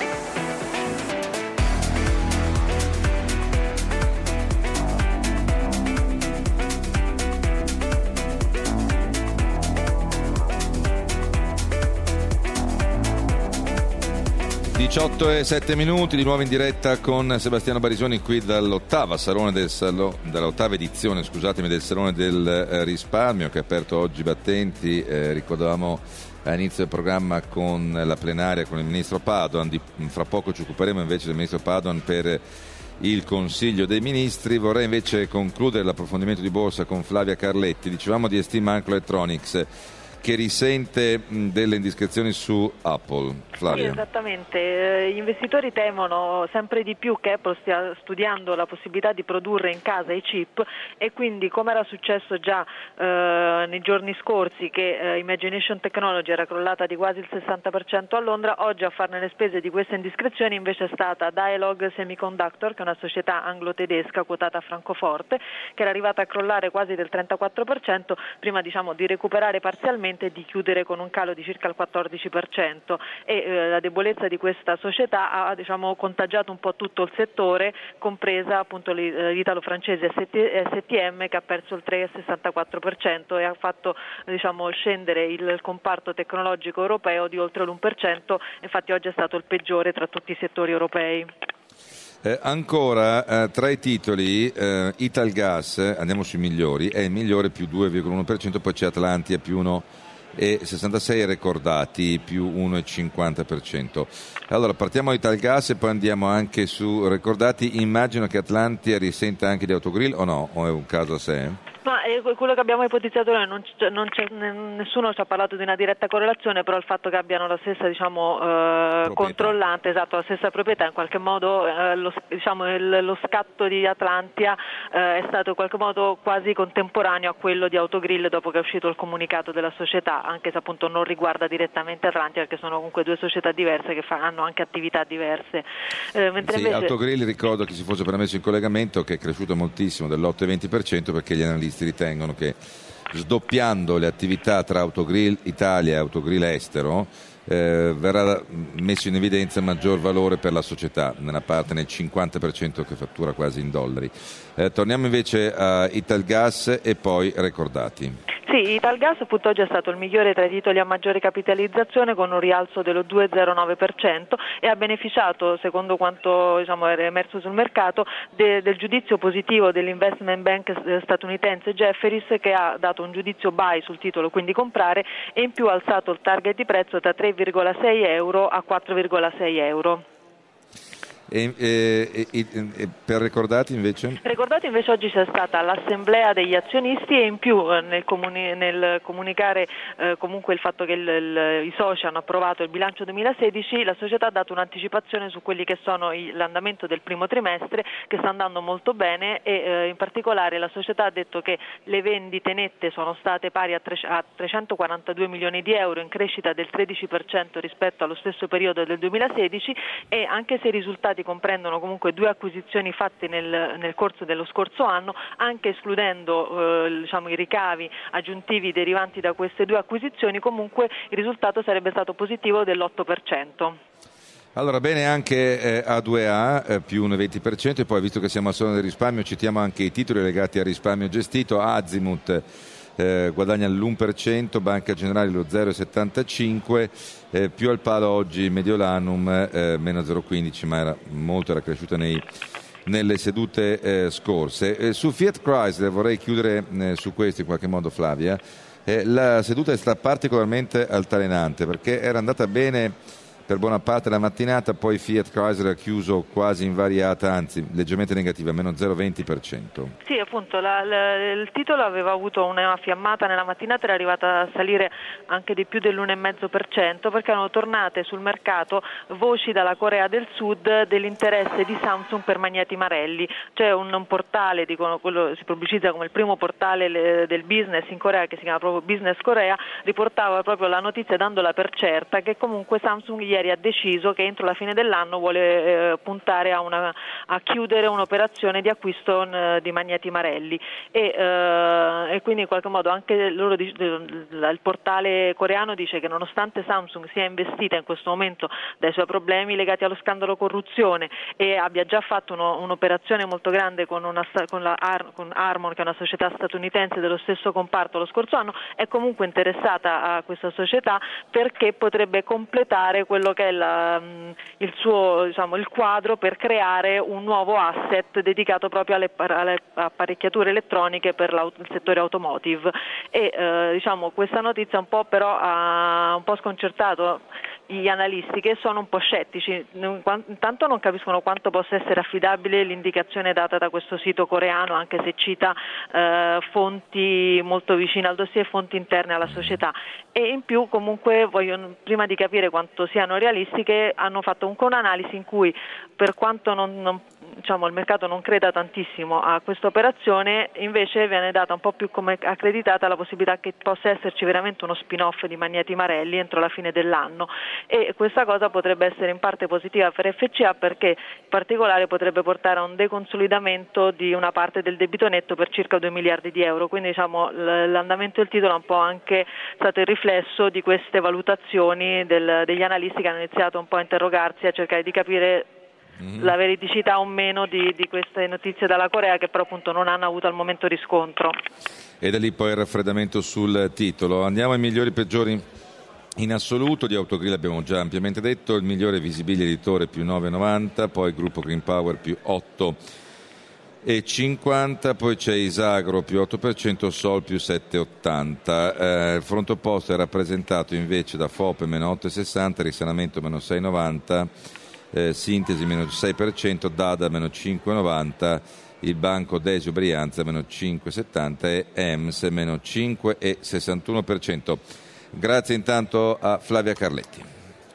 18:07, di nuovo in diretta con Sebastiano Barisoni qui dall'ottava edizione, del Salone del Risparmio, che ha aperto oggi i battenti. Ricordavamo all'inizio del programma con la plenaria con il ministro Padoan. Fra poco ci occuperemo invece del ministro Padoan per il Consiglio dei Ministri. Vorrei invece concludere l'approfondimento di borsa con Flavia Carletti. Dicevamo di ST Microelectronics, che risente delle indiscrezioni su Apple. Flavia. Sì, esattamente. Gli investitori temono sempre di più che Apple stia studiando la possibilità di produrre in casa i chip, e quindi, come era successo già nei giorni scorsi che Imagination Technology era crollata di quasi il 60% a Londra, oggi a farne le spese di queste indiscrezioni invece è stata Dialog Semiconductor, che è una società anglo-tedesca quotata a Francoforte, che era arrivata a crollare quasi del 34% prima di recuperare parzialmente e di chiudere con un calo di circa il 14%, e la debolezza di questa società ha contagiato un po' tutto il settore, compresa appunto l'italo-francese STM, che ha perso il 3,64% e ha fatto scendere il comparto tecnologico europeo di oltre l'1%. Infatti oggi è stato il peggiore tra tutti i settori europei. Ancora tra i titoli Italgas, andiamo sui migliori, è il migliore più 2,1%, poi c'è Atlantia più 1,66%, Recordati più 1,50%. Allora partiamo da Italgas e poi andiamo anche su Recordati. Immagino che Atlantia risenta anche di Autogrill, o no? O è un caso a sé? Ma quello che abbiamo ipotizzato noi, nessuno ci ha parlato di una diretta correlazione, però il fatto che abbiano la stessa controllante, esatto, la stessa proprietà, in qualche modo lo scatto di Atlantia è stato in qualche modo quasi contemporaneo a quello di Autogrill dopo che è uscito il comunicato della società, anche se appunto non riguarda direttamente Atlantia, perché sono comunque due società diverse che hanno anche attività diverse. Mentre invece... Autogrill, ricordo che si fosse permesso in collegamento, che è cresciuto moltissimo, dell'8,20%, perché gli analisti ritengono che sdoppiando le attività tra Autogrill Italia e Autogrill Estero verrà messo in evidenza maggior valore per la società, nel 50% che fattura quasi in dollari. Torniamo invece a Italgas e poi Recordati. Sì, Italgas appunto oggi è stato il migliore tra i titoli a maggiore capitalizzazione, con un rialzo dello 2,09%, e ha beneficiato, secondo quanto era emerso sul mercato, del giudizio positivo dell'investment bank statunitense Jefferies, che ha dato un giudizio buy sul titolo, quindi comprare, e in più ha alzato il target di prezzo da 3,6 euro a 4,6 euro. E per Recordati invece? Recordati invece oggi c'è stata l'assemblea degli azionisti, e in più nel comunicare comunque il fatto che i soci hanno approvato il bilancio 2016, la società ha dato un'anticipazione su quelli che sono l'andamento del primo trimestre, che sta andando molto bene, e in particolare la società ha detto che le vendite nette sono state pari a 342 milioni di euro, in crescita del 13% rispetto allo stesso periodo del 2016, e anche se i risultati comprendono comunque 2 acquisizioni fatte nel corso dello scorso anno, anche escludendo i ricavi aggiuntivi derivanti da queste 2 acquisizioni, comunque il risultato sarebbe stato positivo dell'8%. Allora bene anche A2A più 1,20%, e poi, visto che siamo al Salone del Risparmio, citiamo anche i titoli legati al risparmio gestito. Azimut guadagna l'1%, Banca Generali lo 0,75%, più al palo oggi Mediolanum meno 0,15%, ma era cresciuta nelle sedute scorse. Su Fiat Chrysler vorrei chiudere su questo in qualche modo, Flavia. La seduta è stata particolarmente altalenante perché era andata bene per buona parte la mattinata, poi Fiat Chrysler ha chiuso quasi invariata, anzi leggermente negativa, meno 0,20%. Sì, appunto, il titolo aveva avuto una fiammata nella mattinata, era arrivata a salire anche di più dell'1,5% perché erano tornate sul mercato voci dalla Corea del Sud dell'interesse di Samsung per magneti Marelli. C'è un portale, quello si pubblicizza come il primo portale del business in Corea, che si chiama proprio Business Korea, riportava proprio la notizia dandola per certa che comunque Samsung ieri ha deciso che entro la fine dell'anno vuole puntare a chiudere un'operazione di acquisto di magneti Marelli e quindi in qualche modo anche il portale coreano dice che nonostante Samsung sia investita in questo momento dai suoi problemi legati allo scandalo corruzione e abbia già fatto un'operazione molto grande con Harmon, che è una società statunitense dello stesso comparto lo scorso anno, è comunque interessata a questa società perché potrebbe completare quello che è il suo, il quadro per creare un nuovo asset dedicato proprio alle apparecchiature elettroniche per il settore automotive e questa notizia un po' però ha un po' sconcertato gli analisti, che sono un po' scettici, intanto non capiscono quanto possa essere affidabile l'indicazione data da questo sito coreano, anche se cita fonti molto vicine al dossier, fonti interne alla società, e in più comunque vogliono, prima di capire quanto siano realistiche, hanno fatto un'analisi in cui, per quanto il mercato non creda tantissimo a questa operazione, invece viene data un po' più come accreditata la possibilità che possa esserci veramente uno spin-off di Magneti Marelli entro la fine dell'anno, e questa cosa potrebbe essere in parte positiva per FCA perché in particolare potrebbe portare a un deconsolidamento di una parte del debito netto per circa 2 miliardi di euro, quindi l'andamento del titolo è un po' anche stato il riflesso di queste valutazioni degli analisti che hanno iniziato un po' a interrogarsi, a cercare di capire la veridicità o meno di queste notizie dalla Corea, che però appunto non hanno avuto al momento riscontro. E da lì poi il raffreddamento sul titolo. Andiamo ai migliori e peggiori in assoluto. Di Autogrill abbiamo già ampiamente detto, il migliore Visibilia Editore più 9,90, poi il gruppo Green Power più 8,50, poi c'è Isagro più 8%, Sol più 7,80. Il fronte opposto è rappresentato invece da Fope meno 8,60, Risanamento meno 6,90, Sintesi meno 6%, Dada meno 5,90, il Banco Desio Brianza meno 5,70 e EMS meno 5,61%. Grazie intanto a Flavia Carletti.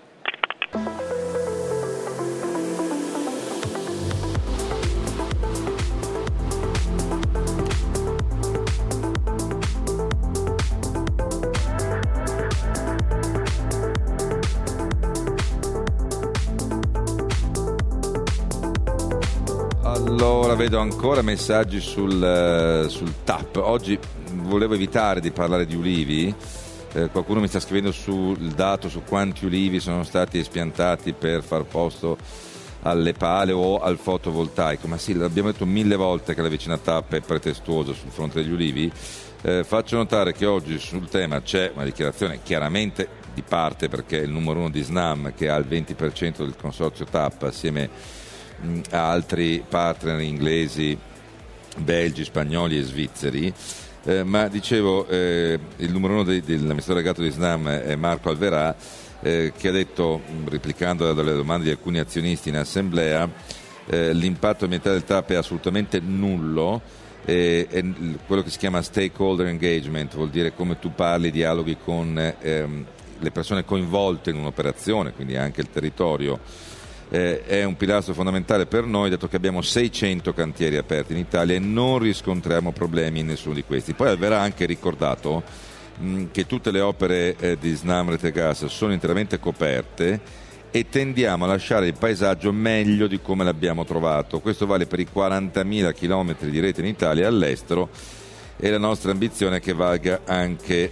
Allora, vedo ancora messaggi sul TAP. Oggi volevo evitare di parlare di ulivi. Qualcuno mi sta scrivendo sul dato su quanti ulivi sono stati espiantati per far posto alle pale o al fotovoltaico. Ma sì, l'abbiamo detto 1000 volte che la vicina TAP è pretestuosa sul fronte degli ulivi. Faccio notare che oggi sul tema c'è una dichiarazione chiaramente di parte, perché il numero 1 di Snam, che ha il 20% del consorzio TAP assieme a altri partner inglesi, belgi, spagnoli e svizzeri, ma dicevo il numero 1 dell'amministratore delegato di Snam è Marco Alverà, che ha detto, replicando dalle domande di alcuni azionisti in assemblea, l'impatto ambientale del TAP è assolutamente nullo. Quello che si chiama stakeholder engagement vuol dire come tu parli, dialoghi con le persone coinvolte in un'operazione, quindi anche il territorio. È un pilastro fondamentale per noi, dato che abbiamo 600 cantieri aperti in Italia e non riscontriamo problemi in nessuno di questi. Poi verrà anche ricordato che tutte le opere di Snam Rete Gas sono interamente coperte e tendiamo a lasciare il paesaggio meglio di come l'abbiamo trovato. Questo vale per i 40.000 chilometri di rete in Italia e all'estero, e la nostra ambizione è che valga anche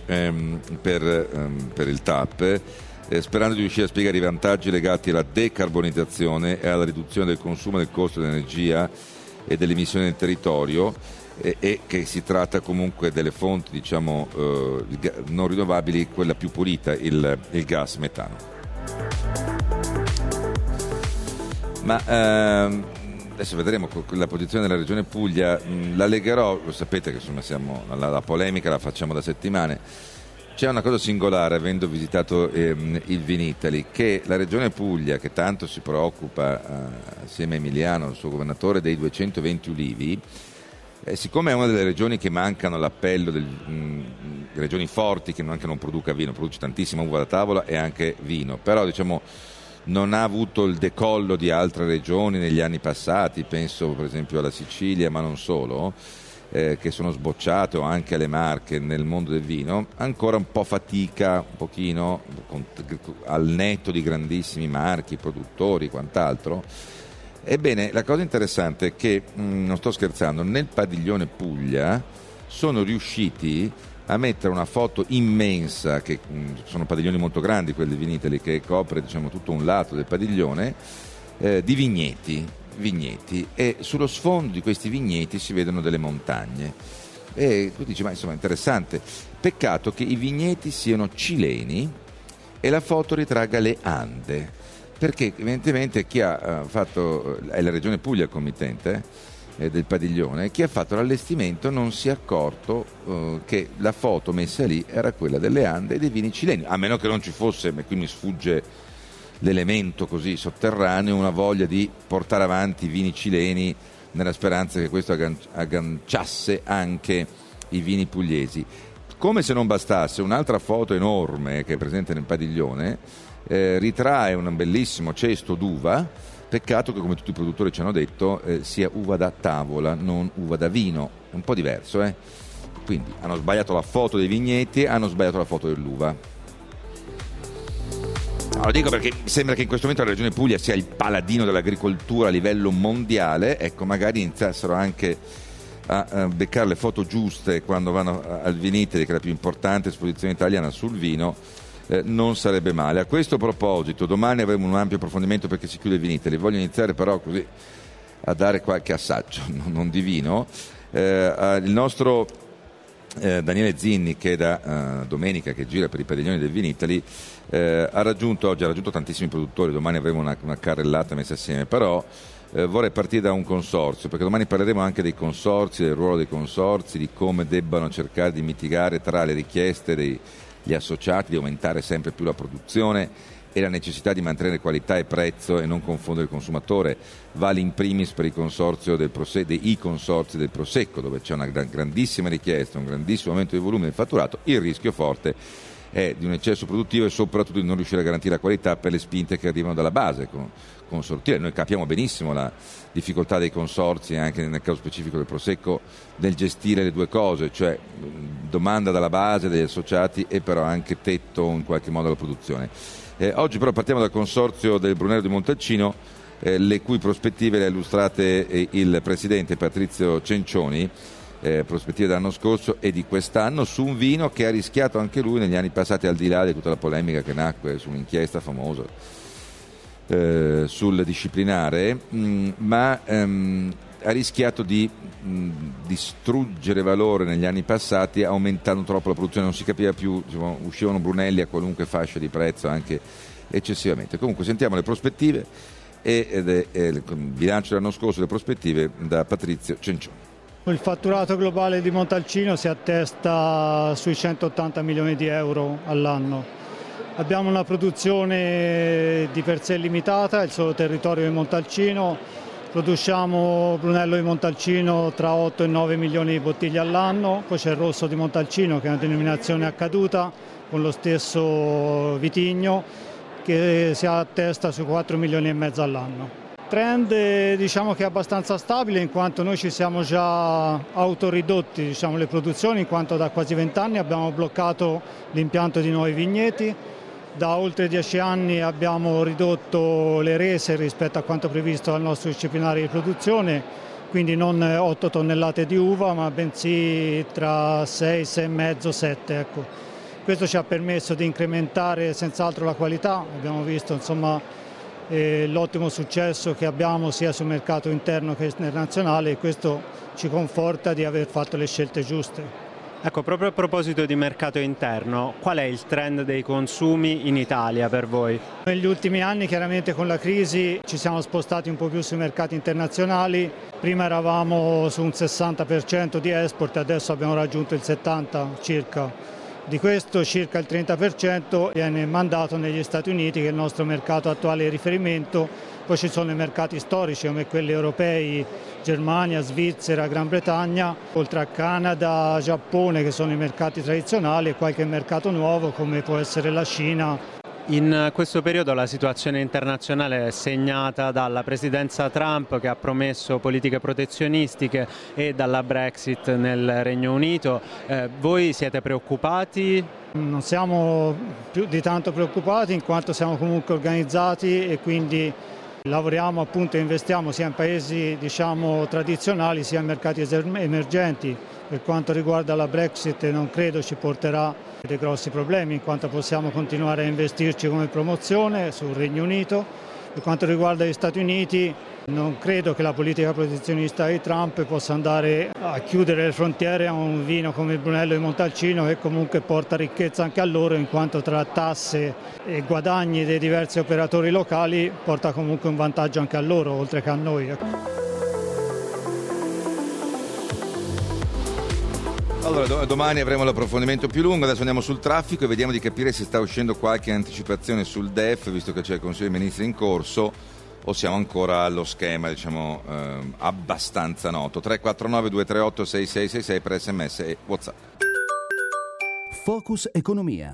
per il TAP, sperando di riuscire a spiegare i vantaggi legati alla decarbonizzazione e alla riduzione del consumo e del costo dell'energia e delle emissioni del territorio, e che si tratta comunque delle fonti non rinnovabili, quella più pulita, il gas metano. Ma adesso vedremo la posizione della Regione Puglia. La legherò, lo sapete che insomma la polemica la facciamo da settimane. C'è una cosa singolare, avendo visitato il Vinitaly, che la Regione Puglia, che tanto si preoccupa assieme a Emiliano, il suo governatore, dei 220 ulivi, siccome è una delle regioni che mancano l'appello regioni forti, che anche non produca vino, produce tantissima uva da tavola e anche vino, però diciamo non ha avuto il decollo di altre regioni negli anni passati, penso per esempio alla Sicilia, ma non solo, che sono sbocciate, o anche alle Marche nel mondo del vino, ancora un po' fatica, un pochino, al netto di grandissimi marchi, produttori, quant'altro. Ebbene, la cosa interessante è che, non sto scherzando, nel padiglione Puglia sono riusciti a mettere una foto immensa, che sono padiglioni molto grandi quelli di Vinitaly, che copre diciamo tutto un lato del padiglione, di vigneti, e sullo sfondo di questi vigneti si vedono delle montagne, e tu dici ma insomma interessante, peccato che i vigneti siano cileni e la foto ritragga le Ande, perché evidentemente chi ha fatto, è la Regione Puglia il committente del padiglione, chi ha fatto l'allestimento non si è accorto che la foto messa lì era quella delle Ande e dei vini cileni, a meno che non ci fosse, ma qui mi sfugge l'elemento così sotterraneo, una voglia di portare avanti i vini cileni nella speranza che questo agganciasse anche i vini pugliesi. Come se non bastasse, un'altra foto enorme che è presente nel padiglione ritrae un bellissimo cesto d'uva. Peccato che, come tutti i produttori ci hanno detto, sia uva da tavola, non uva da vino. È un po' diverso, Quindi hanno sbagliato la foto dei vigneti, hanno sbagliato la foto dell'uva. Lo dico perché mi sembra che in questo momento la Regione Puglia sia il paladino dell'agricoltura a livello mondiale. Ecco, magari iniziassero anche a beccare le foto giuste quando vanno al Vinitaly, che è la più importante esposizione italiana sul vino. Non sarebbe male. A questo proposito, domani avremo un ampio approfondimento perché si chiude il Vinitaly. Voglio iniziare però così a dare qualche assaggio, non di vino. Il nostro Daniele Zinni, che da domenica che gira per i padiglioni del Vinitaly, ha raggiunto tantissimi produttori. Domani avremo una carrellata messa assieme, però vorrei partire da un consorzio, perché domani parleremo anche dei consorzi, del ruolo dei consorzi, di come debbano cercare di mitigare tra le richieste degli associati di aumentare sempre più la produzione e la necessità di mantenere qualità e prezzo e non confondere il consumatore. Vale in primis per il consorzio dei consorzi del Prosecco, dove c'è una grandissima richiesta, un grandissimo aumento di volume del fatturato. Il rischio forte è di un eccesso produttivo e soprattutto di non riuscire a garantire la qualità per le spinte che arrivano dalla base consortiere. Noi capiamo benissimo la difficoltà dei consorzi, anche nel caso specifico del Prosecco, nel gestire le due cose, cioè domanda dalla base degli associati e però anche tetto in qualche modo alla produzione. Oggi però partiamo dal consorzio del Brunello di Montalcino, le cui prospettive le ha illustrate il presidente Patrizio Cencioni, prospettive dell'anno scorso e di quest'anno, su un vino che ha rischiato anche lui negli anni passati, al di là di tutta la polemica che nacque su un'inchiesta famosa sul disciplinare, ma ha rischiato di distruggere valore negli anni passati, aumentando troppo la produzione. Non si capiva più, uscivano Brunelli a qualunque fascia di prezzo, anche eccessivamente. Comunque sentiamo le prospettive e il bilancio dell'anno scorso, le prospettive da Patrizio Cencioni. Il fatturato globale di Montalcino si attesta sui 180 milioni di euro all'anno. Abbiamo una produzione di per sé limitata, il solo territorio di Montalcino. Produciamo Brunello di Montalcino tra 8 e 9 milioni di bottiglie all'anno, poi c'è il Rosso di Montalcino, che è una denominazione a caduta con lo stesso vitigno, che si attesta sui 4 milioni e mezzo all'anno. Il trend diciamo che è abbastanza stabile, in quanto noi ci siamo già autoridotti le produzioni, in quanto da quasi 20 anni abbiamo bloccato l'impianto di nuovi vigneti. Da oltre 10 anni abbiamo ridotto le rese rispetto a quanto previsto dal nostro disciplinare di produzione, quindi non 8 tonnellate di uva, ma bensì tra 6, 6,5, 7. Ecco. Questo ci ha permesso di incrementare senz'altro la qualità. Abbiamo visto l'ottimo successo che abbiamo sia sul mercato interno che internazionale, e questo ci conforta di aver fatto le scelte giuste. Ecco, proprio a proposito di mercato interno, qual è il trend dei consumi in Italia per voi? Negli ultimi anni chiaramente con la crisi ci siamo spostati un po' più sui mercati internazionali, prima eravamo su un 60% di export, adesso abbiamo raggiunto il 70% circa. Di questo circa il 30% viene mandato negli Stati Uniti, che è il nostro mercato attuale di riferimento. Poi ci sono i mercati storici come quelli europei, Germania, Svizzera, Gran Bretagna, oltre a Canada, Giappone, che sono i mercati tradizionali, e qualche mercato nuovo come può essere la Cina. In questo periodo la situazione internazionale è segnata dalla presidenza Trump, che ha promesso politiche protezionistiche, e dalla Brexit nel Regno Unito. Voi siete preoccupati? Non siamo più di tanto preoccupati, in quanto siamo comunque organizzati e quindi lavoriamo appunto e investiamo sia in paesi tradizionali sia in mercati emergenti. Per quanto riguarda la Brexit non credo ci porterà dei grossi problemi, in quanto possiamo continuare a investirci come promozione sul Regno Unito. Per quanto riguarda gli Stati Uniti non credo che la politica protezionista di Trump possa andare a chiudere le frontiere a un vino come il Brunello di Montalcino, che comunque porta ricchezza anche a loro, in quanto tra tasse e guadagni dei diversi operatori locali porta comunque un vantaggio anche a loro, oltre che a noi. Allora, domani avremo l'approfondimento più lungo, adesso andiamo sul traffico e vediamo di capire se sta uscendo qualche anticipazione sul DEF, visto che c'è il Consiglio dei Ministri in corso, o siamo ancora allo schema, abbastanza noto. 349 238 6666 per SMS e WhatsApp. Focus Economia.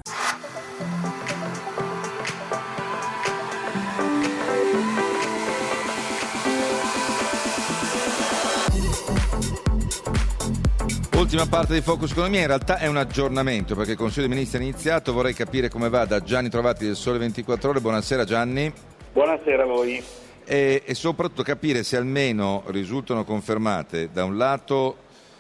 Ultima parte di Focus Economia, in realtà è un aggiornamento perché il Consiglio dei Ministri è iniziato, vorrei capire come va da Gianni Trovati del Sole 24 Ore. Buonasera Gianni. Buonasera a voi. E soprattutto capire se almeno risultano confermate da un lato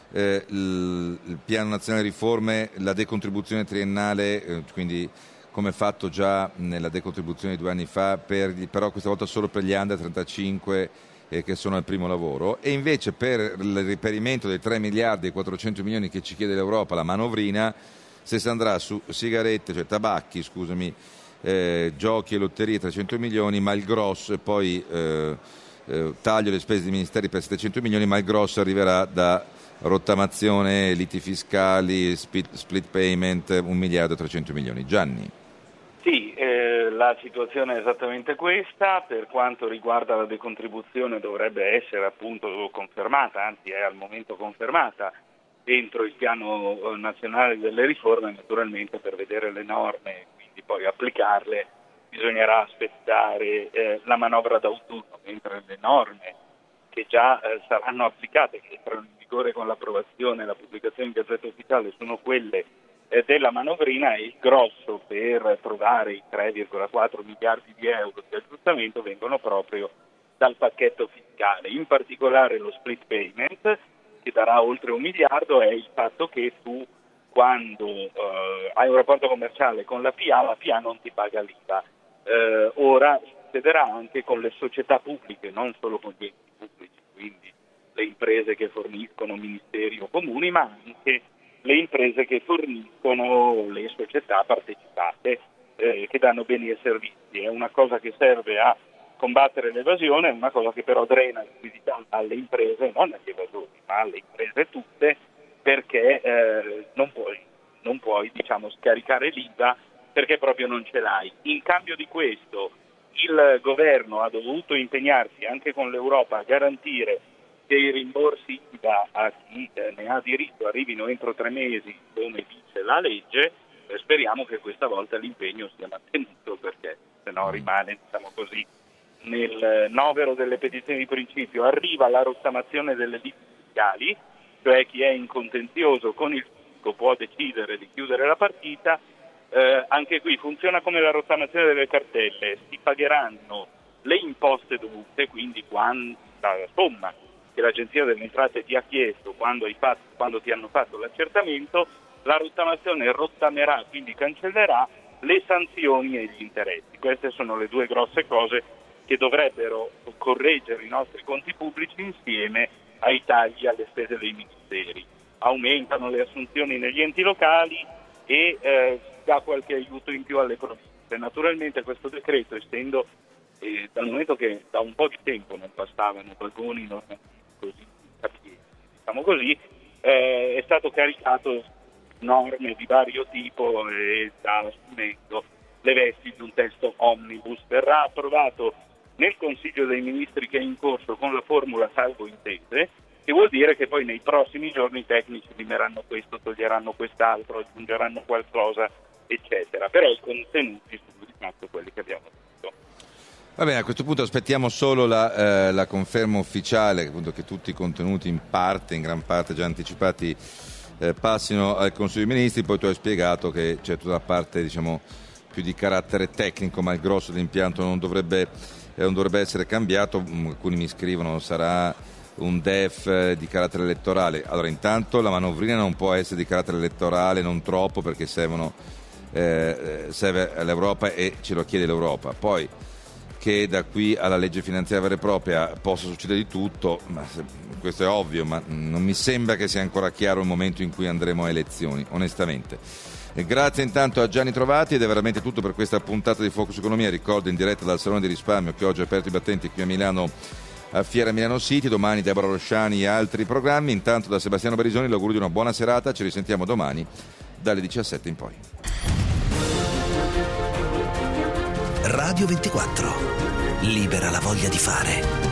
il Piano Nazionale Riforme, la decontribuzione triennale, quindi come fatto già nella decontribuzione di 2 anni fa, però questa volta solo per gli under 35 che sono al primo lavoro, e invece per il reperimento dei 3 miliardi e 400 milioni che ci chiede l'Europa, la manovrina, se si andrà su sigarette, cioè tabacchi, scusami, giochi e lotterie 300 milioni, ma il grosso, e poi taglio le spese dei ministeri per 700 milioni, ma il grosso arriverà da rottamazione, liti fiscali, split payment, 1 miliardo e 300 milioni. Gianni. Sì, la situazione è esattamente questa. Per quanto riguarda la decontribuzione dovrebbe essere appunto confermata, anzi è al momento confermata dentro il piano nazionale delle riforme. Naturalmente per vedere le norme, quindi poi applicarle, bisognerà aspettare la manovra d'autunno, mentre le norme che già saranno applicate, che entrano in vigore con l'approvazione e la pubblicazione in Gazzetta Ufficiale, sono quelle della manovrina, e il grosso per trovare i 3,4 miliardi di euro di aggiustamento vengono proprio dal pacchetto fiscale. In particolare lo split payment, che darà oltre 1 miliardo, è il fatto che tu, quando hai un rapporto commerciale con la PA non ti paga l'IVA. Ora succederà anche con le società pubbliche, non solo con gli enti pubblici, quindi le imprese che forniscono ministeri o comuni, ma anche le imprese che forniscono le società partecipate che danno beni e servizi. È una cosa che serve a combattere l'evasione, è una cosa che però drena liquidità alle imprese, non agli evasori, ma alle imprese tutte, perché non puoi scaricare l'IVA perché proprio non ce l'hai. In cambio di questo il governo ha dovuto impegnarsi anche con l'Europa a garantire che i rimborsi IVA a chi ne ha diritto arrivino entro 3 mesi, come dice la legge. Speriamo che questa volta l'impegno sia mantenuto, perché se no rimane, nel novero delle petizioni di principio. Arriva la rottamazione delle liti fiscali, cioè chi è in contenzioso con il fisco può decidere di chiudere la partita. Anche qui funziona come la rottamazione delle cartelle, si pagheranno le imposte dovute, quindi la somma che l'Agenzia delle Entrate ti ha chiesto quando ti hanno fatto l'accertamento. La rottamazione rottamerà, quindi cancellerà le sanzioni e gli interessi. Queste sono le 2 grosse cose che dovrebbero correggere i nostri conti pubblici insieme ai tagli alle spese dei ministeri. aumentano le assunzioni negli enti locali e dà qualche aiuto in più alle province. Naturalmente questo decreto, essendo dal momento che da un po' di tempo non passavano vagoni così, diciamo così, è stato caricato norme di vario tipo e sta assumendo le vesti di un testo omnibus. Verrà approvato nel Consiglio dei Ministri che è in corso con la formula salvo intese, che vuol dire che poi nei prossimi giorni i tecnici limeranno questo, toglieranno quest'altro, aggiungeranno qualcosa, eccetera. Però i contenuti sono di fatto quelli che abbiamo detto. Va bene, a questo punto aspettiamo solo la conferma ufficiale, appunto, che tutti i contenuti in gran parte già anticipati passino al Consiglio dei Ministri. Poi tu hai spiegato che c'è tutta la parte, diciamo, più di carattere tecnico, ma il grosso dell'impianto non dovrebbe essere cambiato. Alcuni mi scrivono sarà un DEF di carattere elettorale. Allora, intanto la manovrina non può essere di carattere elettorale, non troppo, perché serve all'Europa e ce lo chiede l'Europa. Poi che da qui alla legge finanziaria vera e propria possa succedere di tutto, ma questo è ovvio, ma non mi sembra che sia ancora chiaro il momento in cui andremo a elezioni, onestamente. E grazie intanto a Gianni Trovati, ed è veramente tutto per questa puntata di Focus Economia. Ricordo in diretta dal Salone di Risparmio che oggi è aperto i battenti qui a Milano, a Fiera Milano City. Domani Deborah Rosciani e altri programmi. Intanto da Sebastiano Barisoni l'augurio di una buona serata, ci risentiamo domani dalle 17 in poi. Radio 24, libera la voglia di fare.